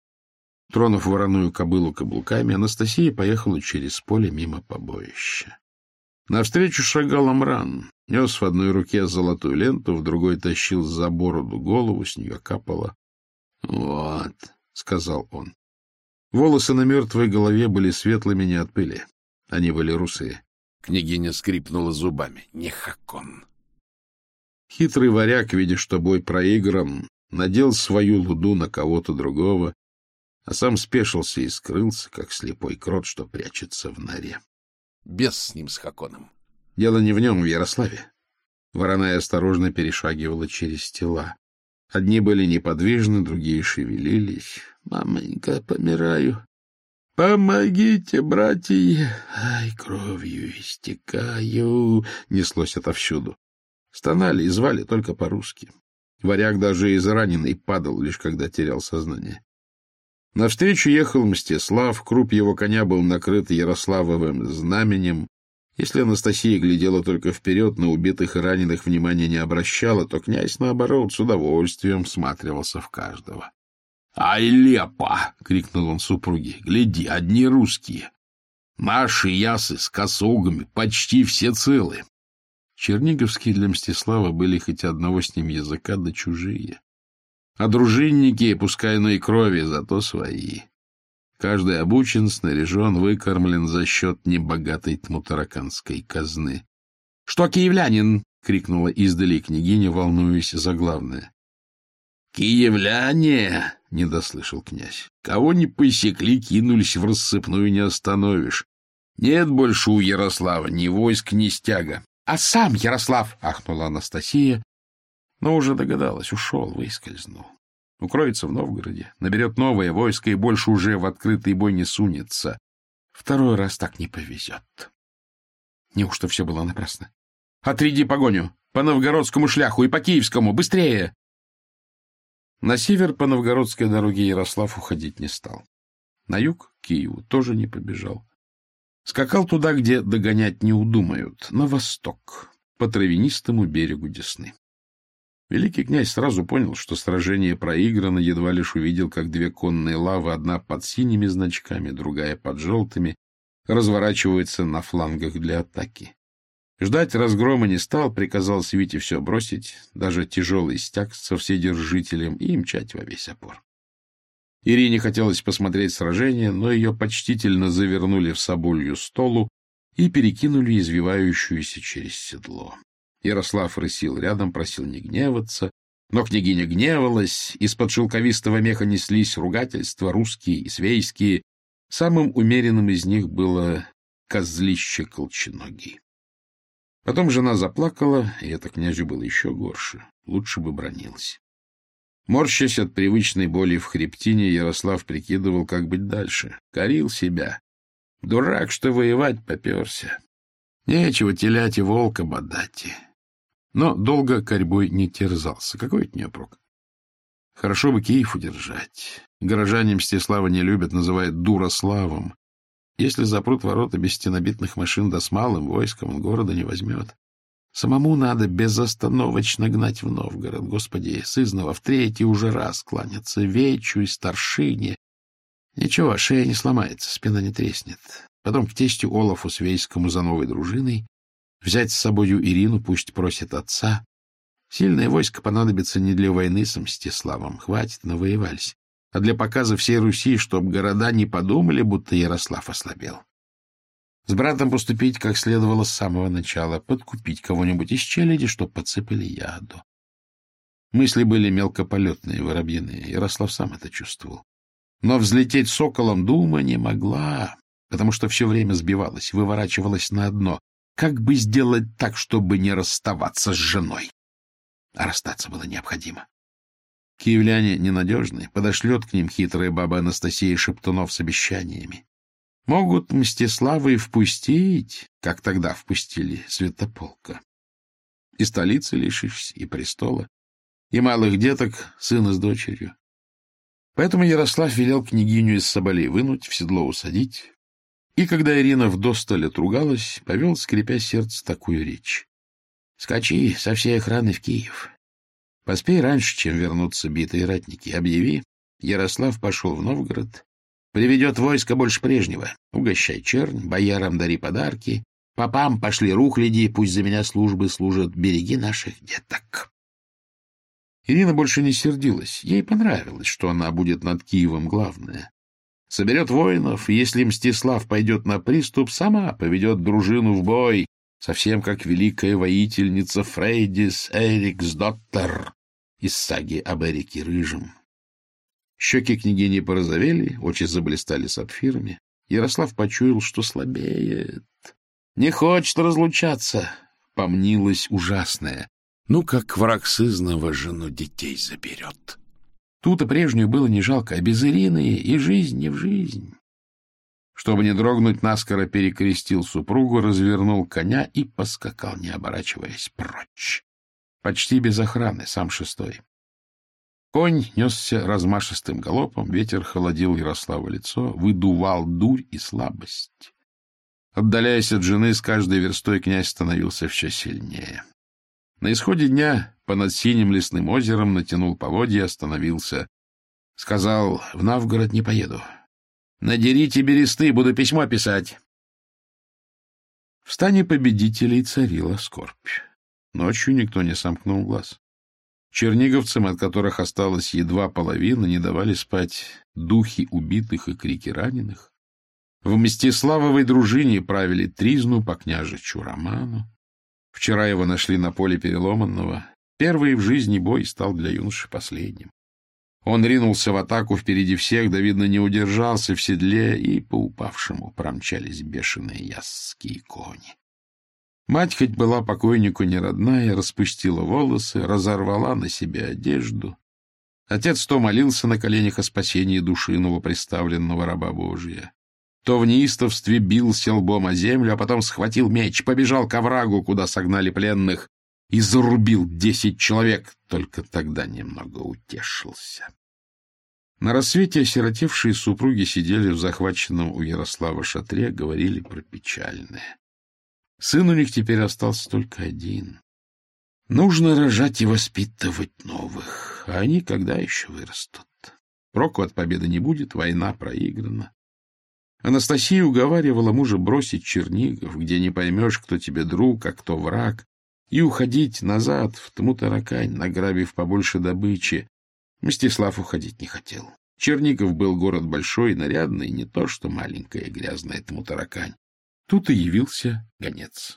Тронув вороную кобылу каблуками, Анастасия поехала через поле мимо побоища. Навстречу шагал Амран, нес в одной руке золотую ленту, в другой тащил за бороду голову, с нее капало. — Вот, — сказал он. Волосы на мертвой голове были светлыми не от пыли. Они были русые. Княгиня скрипнула зубами. Не Хакон. Хитрый варяг, видя, что бой проигран, надел свою луду на кого-то другого, а сам спешился и скрылся, как слепой крот, что прячется в норе. Бес с ним, с Хаконом. Дело не в нем, в Ярославе. Вороная осторожно перешагивала через тела. Одни были неподвижны, другие шевелились. — Маменька, помираю. — Помогите, братья! Ай, кровью истекаю! — неслось отовсюду. Стонали и звали только по-русски. Варяг даже израненный падал, лишь когда терял сознание. Навстречу ехал Мстислав, круп его коня был накрыт Ярославовым знаменем. Если Анастасия глядела только вперед, на убитых и раненых внимания не обращала, то князь, наоборот, с удовольствием всматривался в каждого. — Ай, лепа! — крикнул он супруге. — Гляди, одни русские. Наши ясы с косугами почти все целы. Черниговские для Мстислава были хоть одного с ним языка, да чужие. А дружинники, пускай иной крови, зато свои. Каждый обучен, снаряжен, выкормлен за счет небогатой тмутараканской казны. — Что киевлянин? — крикнула издали княгиня, волнуясь за главное. — Киевляне! — не дослышал князь. — Кого не посекли, кинулись в рассыпную, не остановишь. Нет больше у Ярослава ни войск, ни стяга. — А сам Ярослав! — ахнула Анастасия, но уже догадалась, ушел, выскользнул. Укроется в Новгороде, наберет новое войско и больше уже в открытый бой не сунется. Второй раз так не повезет. Неужто все было напрасно? Отряди погоню! По новгородскому шляху и по киевскому! Быстрее! На север по новгородской дороге Ярослав уходить не стал. На юг, к Киеву, тоже не побежал. Скакал туда, где догонять не удумают, на восток, по травянистому берегу Десны. Великий князь сразу понял, что сражение проиграно, едва лишь увидел, как две конные лавы, одна под синими значками, другая под желтыми, разворачиваются на флангах для атаки. Ждать разгрома не стал, приказал свите все бросить, даже тяжелый стяг со вседержителем, и мчать во весь опор. Ирине хотелось посмотреть сражение, но ее почтительно завернули в соболью столу и перекинули извивающуюся через седло. Ярослав рысил рядом, просил не гневаться, но княгиня гневалась, из-под шелковистого меха неслись ругательства, русские и свейские. Самым умеренным из них было козлище колченогий. Потом жена заплакала, и это князю было еще горше, лучше бы бранилась. Морщась от привычной боли в хребтине, Ярослав прикидывал, как быть дальше. Корил себя. Дурак, что воевать поперся. Нечего телять и волка бодать. Но долго корьбой не терзался. Какой от нее прок? Хорошо бы Киев удержать. Горожане Мстислава не любят, называют дурославом. Если запрут ворота без стенобитных машин, да с малым войском он города не возьмет. Самому надо безостановочно гнать в Новгород. Господи, сызнова в третий уже раз кланяться вечу и старшине. Ничего, шея не сломается, спина не треснет. Потом к тестю Олафу Свейскому за новой дружиной. Взять с собою Ирину, пусть просит отца. Сильное войско понадобится не для войны с Мстиславом. Хватит, навоевались. А для показа всей Руси, чтоб города не подумали, будто Ярослав ослабел. С братом поступить как следовало с самого начала, подкупить кого-нибудь из челяди, чтоб подсыпали яду. Мысли были мелкополетные, воробьиные. Ярослав сам это чувствовал. Но взлететь соколом дума не могла, потому что все время сбивалась, выворачивалась на одно. Как бы сделать так, чтобы не расставаться с женой? А расстаться было необходимо. Киевляне ненадежны, подошлет к ним хитрая баба Анастасия Шептунов с обещаниями. Могут Мстислава и впустить, как тогда впустили Святополка. И столицы лишишься, и престола, и малых деток, сына с дочерью. Поэтому Ярослав велел княгиню из соболей вынуть, в седло усадить, и, когда Ирина вдосталь отругалась, повел, скрипя сердце, такую речь. — Скачи со всей охраны в Киев. Поспей раньше, чем вернутся битые ратники. Объяви, Ярослав пошел в Новгород, приведет войско больше прежнего. Угощай чернь, боярам дари подарки, попам пошли рухляди, пусть за меня службы служат, береги наших деток. Ирина больше не сердилась. Ей понравилось, что она будет над Киевом главная. Соберет воинов, и если Мстислав пойдет на приступ, сама поведет дружину в бой, совсем как великая воительница Фрейдис Эриксдоттер из саги об Эрике Рыжем. Щеки княгини порозовели, очи заблистали сапфирами. Ярослав почуял, что слабеет. Не хочет разлучаться. Помнилось ужасное. Ну, как враг сызнова жену детей заберет. Тут и прежнюю было не жалко, а без Ирины и жизнь не в жизнь. Чтобы не дрогнуть, наскоро перекрестил супругу, развернул коня и поскакал, не оборачиваясь, прочь. Почти без охраны, сам шестой. Конь несся размашистым галопом, ветер холодил Ярославу лицо, выдувал дурь и слабость. Отдаляясь от жены, с каждой верстой князь становился все сильнее. На исходе дня понад синим лесным озером натянул поводья, остановился. Сказал: — В Новгород не поеду. Надерите бересты, буду письмо писать. В стане победителей царила скорбь. Ночью никто не сомкнул глаз. Черниговцам, от которых осталась едва половина, не давали спать духи убитых и крики раненых. В Мстиславовой дружине правили тризну по княжичу Роману. Вчера его нашли на поле переломанного. Первый в жизни бой стал для юноши последним. Он ринулся в атаку впереди всех, да, видно, не удержался в седле, и по упавшему промчались бешеные ясские кони. Мать, хоть была покойнику не родная, распустила волосы, разорвала на себе одежду. Отец то молился на коленях о спасении души новоприставленного раба Божия, то в неистовстве бился лбом о землю, а потом схватил меч, побежал к оврагу, куда согнали пленных, и зарубил 10 человек, только тогда немного утешился. На рассвете осиротевшие супруги сидели в захваченном у Ярослава шатре, говорили про печальное. Сын у них теперь остался только один. Нужно рожать и воспитывать новых, а они когда еще вырастут? Проку от победы не будет, война проиграна. Анастасия уговаривала мужа бросить Чернигов, где не поймешь, кто тебе друг, а кто враг, и уходить назад в Тмутаракань, награбив побольше добычи. Мстислав уходить не хотел. Чернигов был город большой, нарядный, не то что маленькая грязная Тмутаракань. Тут и явился гонец.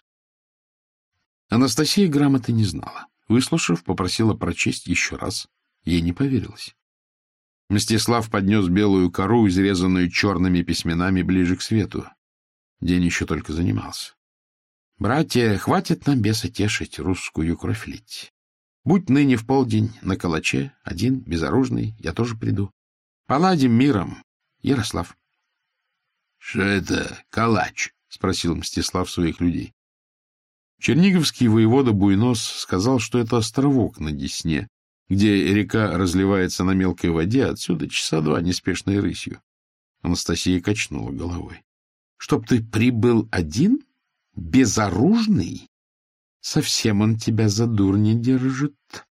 Анастасия грамоты не знала. Выслушав, попросила прочесть еще раз. Ей не поверилось. Мстислав поднес белую кору, изрезанную черными письменами, ближе к свету. День еще только занимался. «Братья, хватит нам беса тешить, русскую кровь лить. Будь ныне в полдень на калаче, один, безоружный, я тоже приду. Поладим миром, Ярослав». — Что это калач? — спросил Мстислав своих людей. Черниговский воевода Буйнос сказал, что это островок на Десне, где река разливается на мелкой воде, отсюда часа 2 неспешной рысью. Анастасия качнула головой. — Чтоб ты прибыл один? Безоружный? Совсем он тебя за дур не держит.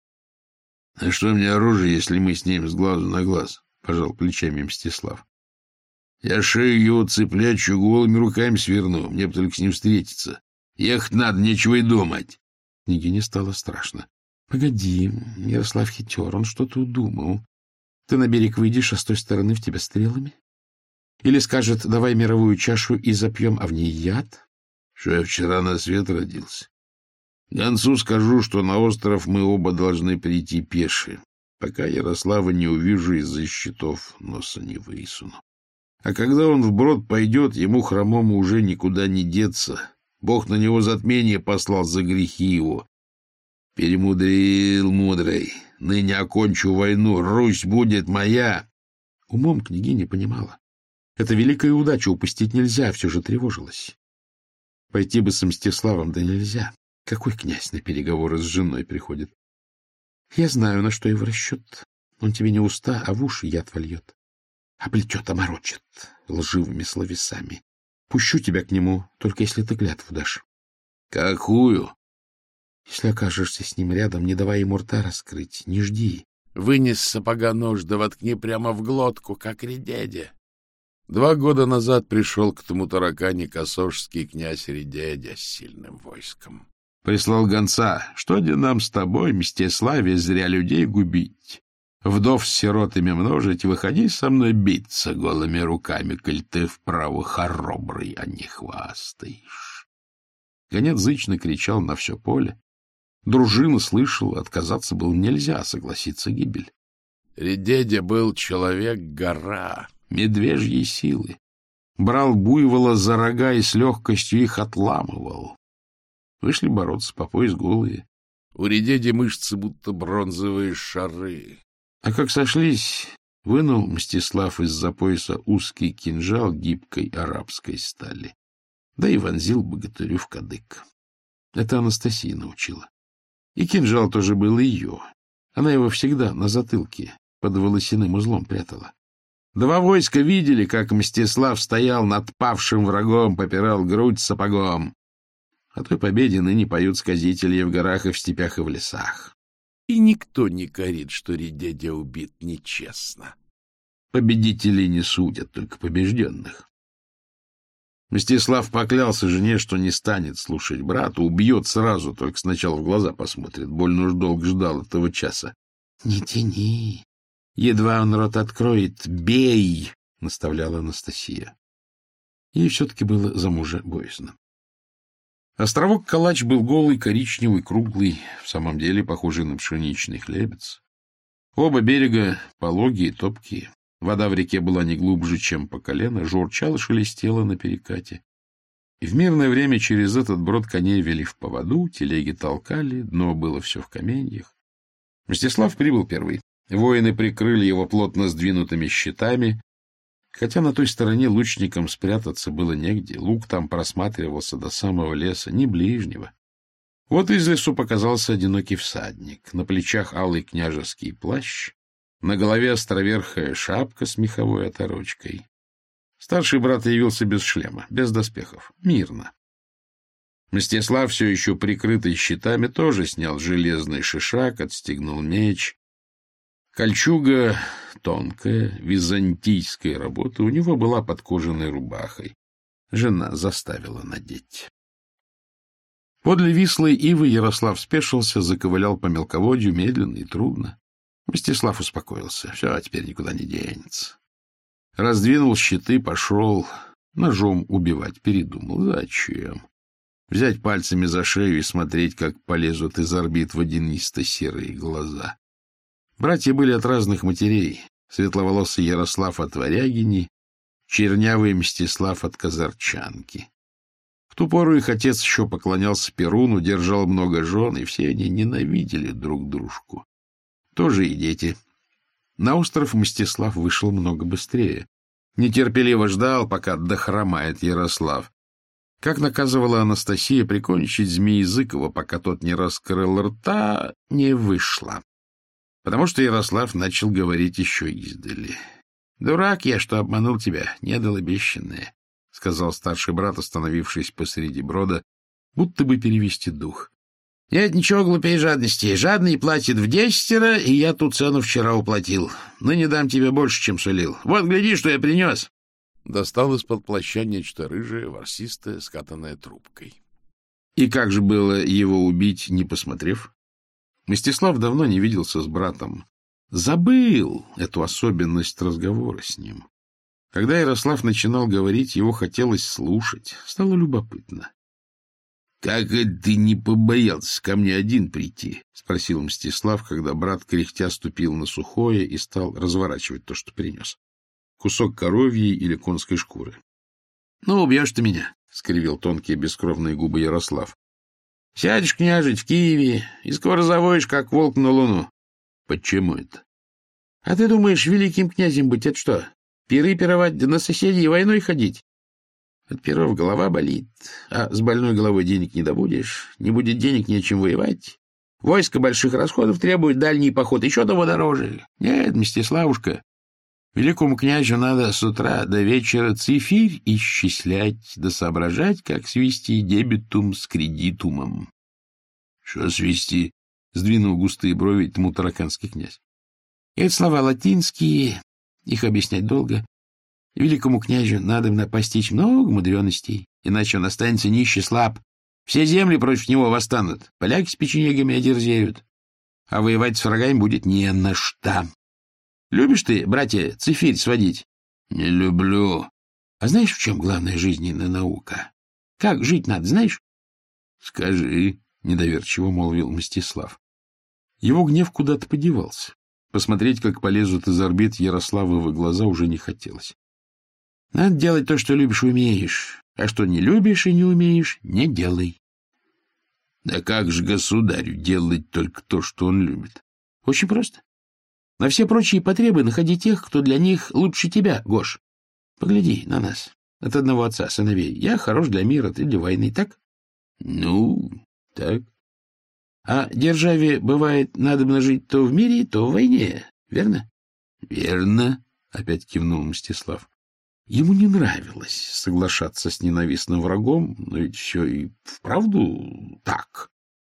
— А что мне оружие, если мы с ним с глазу на глаз? — пожал плечами Мстислав. — Я шею его цыплячью голыми руками сверну, мне бы только с ним встретиться. Ехать надо, нечего и думать. Княгине стало страшно. — Погоди, Ярослав хитер, он что-то удумал. Ты на берег выйдешь, а с той стороны в тебя стрелами? Или скажет, давай мировую чашу и запьем, а в ней яд? Что я вчера на свет родился. Гонцу скажу, что на остров мы оба должны прийти пеши. Пока Ярослава не увижу, из-за щитов носа не высуну. А когда он вброд пойдет, ему хромому уже никуда не деться. Бог на него затмение послал за грехи его. Перемудрил мудрый. Ныне окончу войну, Русь будет моя. Умом княгиня понимала. Это великая удача, упустить нельзя, все же тревожилась. Пойти бы с Мстиславом, да нельзя. Какой князь на переговоры с женой приходит? Я знаю, на что его расчет. Он тебе не уста, а в уши яд вольет. Облетет, оморочит лживыми словесами. Пущу тебя к нему, только если ты клятву дашь. — Какую? — Если окажешься с ним рядом, не давай ему рта раскрыть, не жди. Вынес с сапога нож, да воткни прямо в глотку, как Редедя. 2 года назад пришел к Тмутаракане косожский князь Редедя с сильным войском. Прислал гонца, что де нам с тобой, Мстиславе, зря людей губить, вдов с сиротами множить, выходи со мной биться голыми руками, коль ты вправо хоробрый, а не хвастаешь. Гонец зычно кричал на все поле. Дружина слышала, отказаться было нельзя, согласиться гибель. Редедя был человек-гора, медвежьей силы. Брал буйвола за рога и с легкостью их отламывал. Вышли бороться по пояс голые. У Редеди мышцы будто бронзовые шары. А как сошлись, вынул Мстислав из-за пояса узкий кинжал гибкой арабской стали, да и вонзил богатырю в кадык. Это Анастасия научила. И кинжал тоже был ее. Она его всегда на затылке под волосяным узлом прятала. 2 войска видели, как Мстислав стоял над павшим врагом, попирал грудь сапогом. О той победе ныне поют сказители в горах и в степях и в лесах. И никто не корит, что Редедя убит нечестно. Победителей не судят, только побежденных. Мстислав поклялся жене, что не станет слушать брата, убьет сразу, только сначала в глаза посмотрит. Больно уж долго ждал этого часа. — Не тяни. Едва он рот откроет, бей, — наставляла Анастасия. Ей все-таки было за мужа боязно. Островок Калач был голый, коричневый, круглый, в самом деле похожий на пшеничный хлебец. Оба берега пологие, топкие. Вода в реке была не глубже, чем по колено, журчала, шелестела на перекате. И в мирное время через этот брод коней вели в поводу, телеги толкали, дно было все в каменьях. Мстислав прибыл первый. Воины прикрыли его плотно сдвинутыми щитами, хотя на той стороне лучникам спрятаться было негде. Луг там просматривался до самого леса, не ближнего. Вот из лесу показался одинокий всадник. На плечах алый княжеский плащ, на голове островерхая шапка с меховой оторочкой. Старший брат явился без шлема, без доспехов, мирно. Мстислав, все еще прикрытый щитами, тоже снял железный шишак, отстегнул меч. Кольчуга тонкая, византийской работы, у него была под кожаной рубахой. Жена заставила надеть. Подле вислой ивы Ярослав спешился, заковылял по мелководью медленно и трудно. Мстислав успокоился. Все, теперь никуда не денется. Раздвинул щиты, пошел. Ножом убивать передумал. Зачем? Взять пальцами за шею и смотреть, как полезут из орбит водянисто-серые глаза. Братья были от разных матерей. Светловолосый Ярослав от Варягини, чернявый Мстислав от Казарчанки. В ту пору их отец еще поклонялся Перуну, держал много жен, и все они ненавидели друг дружку. Тоже и дети. На остров Мстислав вышел много быстрее. Нетерпеливо ждал, пока дохромает Ярослав. Как наказывала Анастасия, прикончить Змеязыкова, пока тот не раскрыл рта, не вышло. Потому что Ярослав начал говорить еще издали. — Дурак я, что обманул тебя, не дал обещанное, — сказал старший брат, остановившись посреди брода, будто бы перевести дух. — Нет ничего глупее жадности. Жадный платит в 10, и я ту цену вчера уплатил. Ныне дам тебе больше, чем сулил. Вот, гляди, что я принес. Достал из-под плаща нечто рыжее, ворсистое, скатанное трубкой. И как же было его убить, не посмотрев? Мстислав давно не виделся с братом. Забыл эту особенность разговора с ним. Когда Ярослав начинал говорить, его хотелось слушать. Стало любопытно. — Как это ты не побоялся ко мне один прийти? — спросил Мстислав, когда брат кряхтя ступил на сухое и стал разворачивать то, что принес. Кусок коровьей или конской шкуры. — Ну, убьешь ты меня, — скривил тонкие бескровные губы Ярослав. — Сядешь, княжить, в Киеве, и скоро завоешь, как волк на луну. — Почему это? — А ты думаешь, великим князем быть — это что? Пиры пировать, да на соседей войной ходить? От пиров голова болит, а с больной головой денег не добудешь. Не будет денег, нечем воевать. Войско больших расходов требует, дальний поход еще того дороже. Нет, Мстиславушка, великому князю надо с утра до вечера цифирь исчислять, да соображать, как свести дебитум с кредитумом. — Что свести? — сдвинул густые брови тмутараканский князь. — Это слова латинские, их объяснять долго. Великому князю надо постичь много мудренностей, иначе он останется нищий слаб. Все земли против него восстанут, поляки с печенегами одерзеют, а воевать с врагами будет не на что. Любишь ты, братья, цифирь сводить? — Не люблю. — А знаешь, в чем главная жизненная наука? Как жить надо, знаешь? — Скажи, — недоверчиво молвил Мстислав. Его гнев куда-то подевался. Посмотреть, как полезут из орбит Ярославовы глаза, уже не хотелось. Надо делать то, что любишь и умеешь, а что не любишь и не умеешь, не делай. — Да как же государю делать только то, что он любит? — Очень просто. На все прочие потребы находи тех, кто для них лучше тебя, Гош. Погляди на нас, от одного отца сыновей. Я хорош для мира, ты для войны, так? — Ну, так. — А державе, бывает, надобно жить то в мире, то в войне, верно? — Верно, — опять кивнул Мстислав. Ему не нравилось соглашаться с ненавистным врагом, но ведь все и вправду так.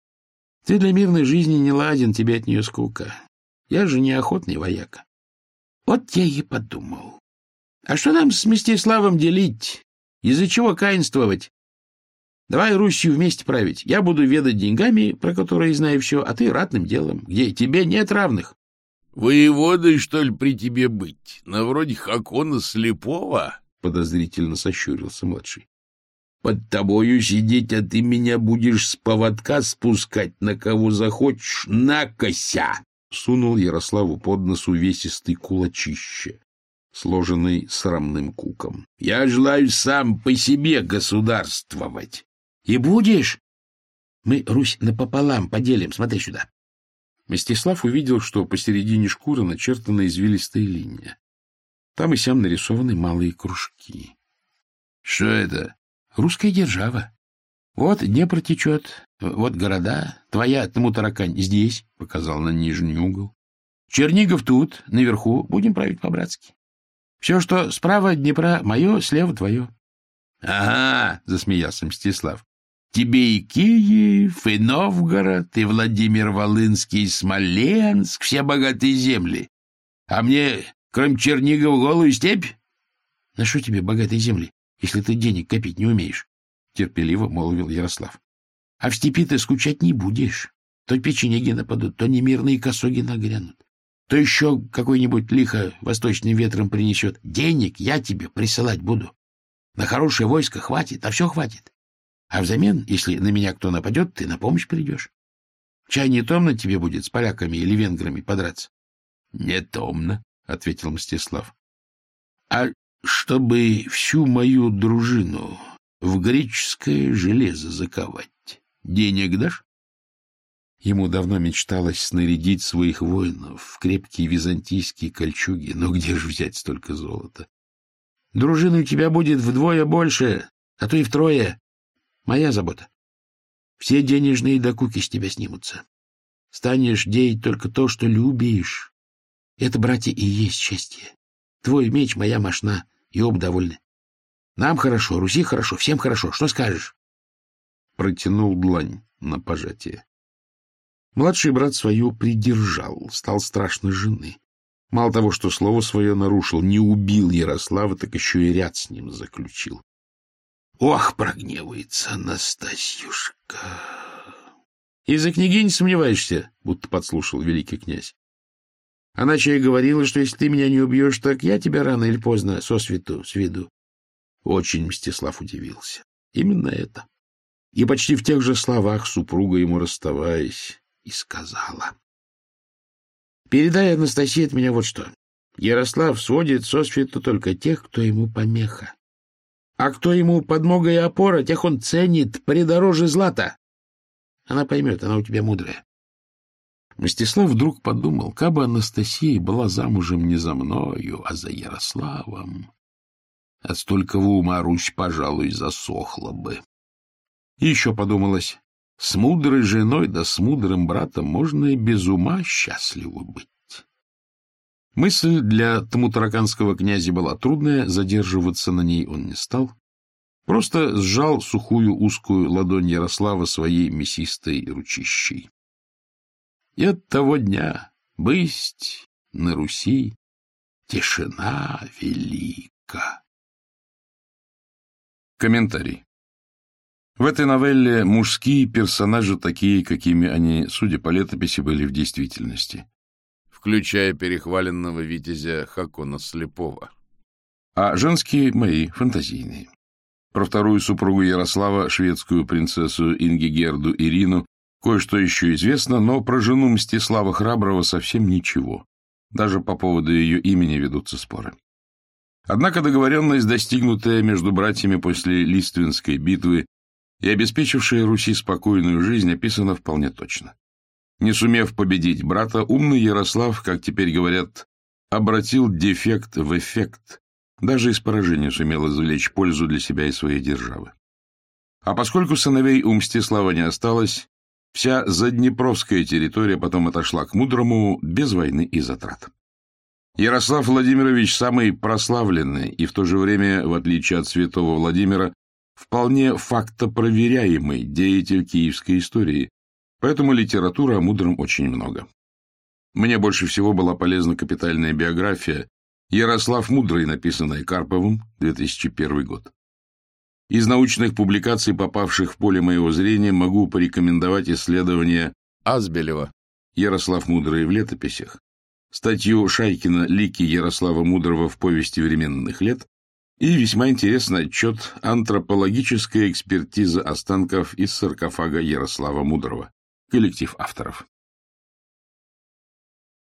Ты для мирной жизни не ладен, тебе от нее скука. Я же неохотный вояка. Вот я и подумал. А что нам с Мстиславом делить? Из-за чего каинствовать? Давай Русью вместе править. Я буду ведать деньгами, про которые знаю все, а ты ратным делом, где тебе нет равных. — Воеводой, что ли, при тебе быть? На вроде Хакона Слепого? — подозрительно сощурился младший. под тобою сидеть, а ты меня будешь с поводка спускать, на кого захочешь, накося!» Сунул Ярославу под нос увесистый кулачище, сложенный срамным куком. «Я желаю сам по себе государствовать». «И будешь? Мы Русь напополам поделим, смотри сюда». Мстислав увидел, что посередине шкуры начертана извилистая линия. Там и сям нарисованы малые кружки. — Что это? — Русская держава. Вот Днепр течет, вот города. Твоя Тмутаракань здесь, — показал на нижний угол. Чернигов тут, наверху. Будем править по-братски. Все, что справа от Днепра, мое, слева твое. — Ага, — засмеялся Мстислав. — Тебе и Киев, и Новгород, и Владимир-Волынский, и Смоленск, все богатые земли. А мне, кроме Чернигова, голую степь? — На что тебе богатые земли, если ты денег копить не умеешь? — терпеливо молвил Ярослав. — А в степи ты скучать не будешь. То печенеги нападут, то немирные косоги нагрянут, то еще какой-нибудь лихо восточным ветром принесет. Денег я тебе присылать буду. На хорошее войско хватит, а все хватит. А взамен, если на меня кто нападет, ты на помощь придешь. Чай не томно тебе будет с поляками или венграми подраться? — Не томно, — ответил Мстислав. — А чтобы всю мою дружину в греческое железо заковать, денег дашь? Ему давно мечталось снарядить своих воинов в крепкие византийские кольчуги, но где же взять столько золота? — Дружины у тебя будет вдвое больше, а то и втрое. Моя забота. Все денежные докуки с тебя снимутся. Станешь деять только то, что любишь. Это, братья, и есть счастье. Твой меч, моя мошна, и оба довольны. Нам хорошо, Руси хорошо, всем хорошо. Что скажешь? Протянул длань на пожатие. Младший брат свою придержал, стал страшно жены. Мало того, что слово свое нарушил, не убил Ярослава, так еще и ряд с ним заключил. Ох, прогневается Настасьюшка. Из-за княгинь сомневаешься, будто подслушал великий князь. Она чай говорила, что если ты меня не убьешь, так я тебя рано или поздно сосвету сведу. Очень Мстислав удивился. Именно это. И почти в тех же словах супруга ему, расставаясь, и сказала. Передай Анастасии от меня вот что. Ярослав сводит сосвету только тех, кто ему помеха. А кто ему подмога и опора, тех он ценит придороже злата. Она поймет, она у тебя мудрая. Мстислав вдруг подумал, кабы Анастасия была замужем не за мною, а за Ярославом, от столького ума Русь, пожалуй, засохла бы. И еще подумалось, с мудрой женой да с мудрым братом можно и без ума счастливо быть. Мысль для тмутараканского князя была трудная, задерживаться на ней он не стал. Просто сжал сухую узкую ладонь Ярослава своей мясистой ручищей. И от того дня бысть на Руси тишина велика. Комментарий. В этой новелле мужские персонажи такие, какими они, судя по летописи, были в действительности, включая перехваленного витязя Хакона Слепого. А женские мои фантазийные. Про вторую супругу Ярослава, шведскую принцессу Ингигерду Ирину, кое-что еще известно, но про жену Мстислава Храброго совсем ничего. Даже по поводу ее имени ведутся споры. Однако договоренность, достигнутая между братьями после Лиственской битвы и обеспечившая Руси спокойную жизнь, описана вполне точно. Не сумев победить брата, умный Ярослав, как теперь говорят, обратил дефект в эффект, даже из поражения сумел извлечь пользу для себя и своей державы. А поскольку сыновей у Мстислава не осталось, вся заднепровская территория потом отошла к Мудрому без войны и затрат. Ярослав Владимирович самый прославленный и в то же время, в отличие от святого Владимира, вполне фактопроверяемый деятель киевской истории, поэтому литературы о Мудром очень много. Мне больше всего была полезна капитальная биография «Ярослав Мудрый», написанная Карповым, 2001 год. Из научных публикаций, попавших в поле моего зрения, могу порекомендовать исследование Азбелева «Ярослав Мудрый в летописях», статью Шайкина «Лики Ярослава Мудрого в повести временных лет» И весьма интересный отчет «Антропологическая экспертиза останков из саркофага Ярослава Мудрого». Коллектив авторов.